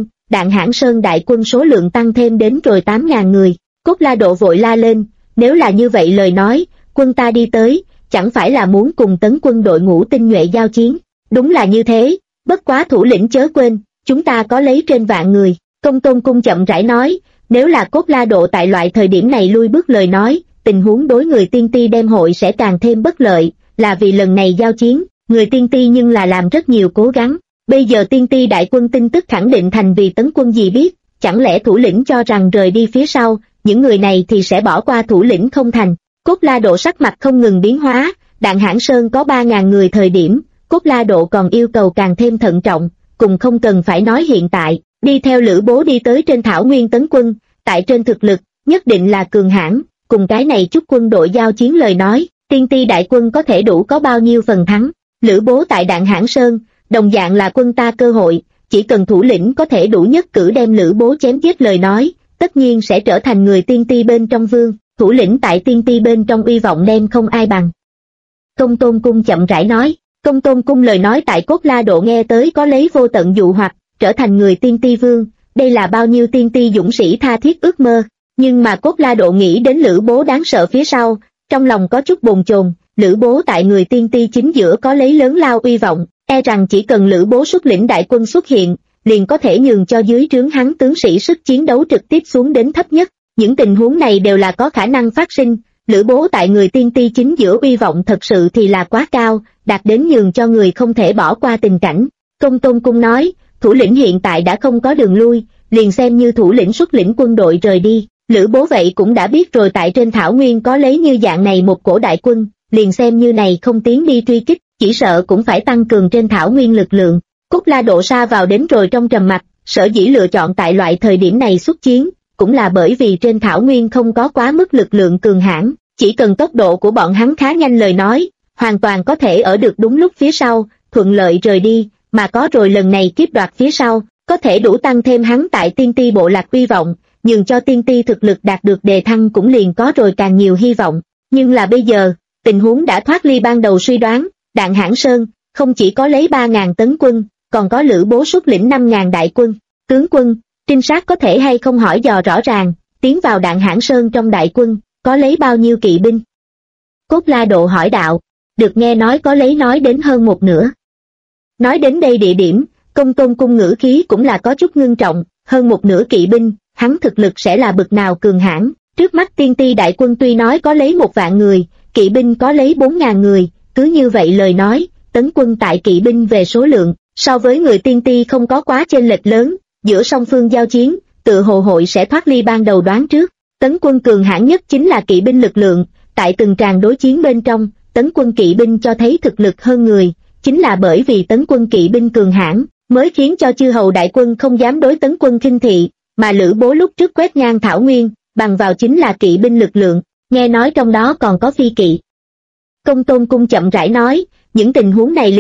Hãn Sơn đại quân số lượng tăng thêm đến rồi 8.000 người. Cốt La Độ vội la lên, nếu là như vậy lời nói, quân ta đi tới, chẳng phải là muốn cùng tấn quân đội ngũ tinh nhuệ giao chiến. Đúng là như thế, bất quá thủ lĩnh chớ quên, chúng ta có lấy trên vạn người. Công Tôn Cung chậm rãi nói, nếu là Cốt La Độ tại loại thời điểm này lui bước lời nói, tình huống đối người tiên ti đem hội sẽ càng thêm bất lợi, là vì lần này giao chiến, người tiên ti nhưng là làm rất nhiều cố gắng. Bây giờ tiên ti đại quân tin tức khẳng định thành vì tấn quân gì biết, chẳng lẽ thủ lĩnh cho rằng rời đi phía sau, những người này thì sẽ bỏ qua thủ lĩnh không thành. Cốt La Độ sắc mặt không ngừng biến hóa, Đạn Hãn Sơn có 3.000 người thời điểm, Cốt La Độ còn yêu cầu càng thêm thận trọng, cùng không cần phải nói hiện tại, đi theo Lữ Bố đi tới trên Thảo Nguyên tấn quân, tại trên thực lực, nhất định là cường hãn, cùng cái này chút quân đội giao chiến lời nói, tiên ti đại quân có thể đủ có bao nhiêu phần thắng. Lữ Bố tại Đạn Hãn Sơn, đồng dạng là quân ta cơ hội, chỉ cần thủ lĩnh có thể đủ nhất cử đem Lữ Bố chém giết lời nói, tất nhiên sẽ trở thành người tiên ti bên trong vương, thủ lĩnh tại tiên ti bên trong uy vọng đem không ai bằng. Công Tôn Cung chậm rãi nói, Công Tôn Cung lời nói tại Cốt La Độ nghe tới có lấy vô tận dụ hoặc, trở thành người tiên ti vương, đây là bao nhiêu tiên ti dũng sĩ tha thiết ước mơ, nhưng mà Cốt La Độ nghĩ đến Lữ Bố đáng sợ phía sau, trong lòng có chút bồn chồn, Lữ Bố tại người tiên ti chính giữa có lấy lớn lao uy vọng, e rằng chỉ cần Lữ Bố xuất lĩnh đại quân xuất hiện, liền có thể nhường cho dưới trướng hắn tướng sĩ sức chiến đấu trực tiếp xuống đến thấp nhất, những tình huống này đều là có khả năng phát sinh. Lữ Bố tại người tiên ti chính giữa uy vọng thật sự thì là quá cao, đạt đến nhường cho người không thể bỏ qua tình cảnh. Công Tôn Cung nói, thủ lĩnh hiện tại đã không có đường lui, liền xem như thủ lĩnh xuất lĩnh quân đội rời đi. Lữ Bố vậy cũng đã biết rồi tại trên Thảo Nguyên có lấy như dạng này một cổ đại quân, liền xem như này không tiến đi truy kích, chỉ sợ cũng phải tăng cường trên Thảo Nguyên lực lượng. Cốt La Độ sa vào đến rồi trong trầm mặc, sở dĩ lựa chọn tại loại thời điểm này xuất chiến, cũng là bởi vì trên Thảo Nguyên không có quá mức lực lượng cường hãn, chỉ cần tốc độ của bọn hắn khá nhanh lời nói, hoàn toàn có thể ở được đúng lúc phía sau, thuận lợi rời đi, mà có rồi lần này kiếp đoạt phía sau, có thể đủ tăng thêm hắn tại tiên ti bộ lạc uy vọng, nhường cho tiên ti thực lực đạt được đề thăng cũng liền có rồi càng nhiều hy vọng. Nhưng là bây giờ, tình huống đã thoát ly ban đầu suy đoán, Đạn Hãn Sơn, không chỉ có lấy 3.000 tấn quân, còn có Lữ Bố xuất lĩnh 5.000 đại quân. Tướng quân, trinh sát có thể hay không hỏi dò rõ ràng, tiến vào Đạn Hãn Sơn trong đại quân, có lấy bao nhiêu kỵ binh? Cốt La Độ hỏi đạo, được nghe nói có lấy nói đến hơn một nửa. Nói đến đây địa điểm, Công Tôn Cung ngữ khí cũng là có chút ngưng trọng, hơn một nửa kỵ binh, hắn thực lực sẽ là bực nào cường hãn. Trước mắt tiên ti đại quân tuy nói có lấy 1.000 người, kỵ binh có lấy 4.000 người, cứ như vậy lời nói, tấn quân tại kỵ binh về số lượng, so với người tiên ti không có quá chênh lệch lớn, giữa song phương giao chiến, tự hồ hội sẽ thoát ly ban đầu đoán trước. Tấn quân cường hãn nhất chính là kỵ binh lực lượng, tại từng tràng đối chiến bên trong, tấn quân kỵ binh cho thấy thực lực hơn người, chính là bởi vì tấn quân kỵ binh cường hãn, mới khiến cho chư hầu đại quân không dám đối tấn quân khinh thị, mà Lữ Bố lúc trước quét ngang Thảo Nguyên, bằng vào chính là kỵ binh lực lượng, nghe nói trong đó còn có phi kỵ. Công Tôn Cung chậm rãi nói, những tình huống này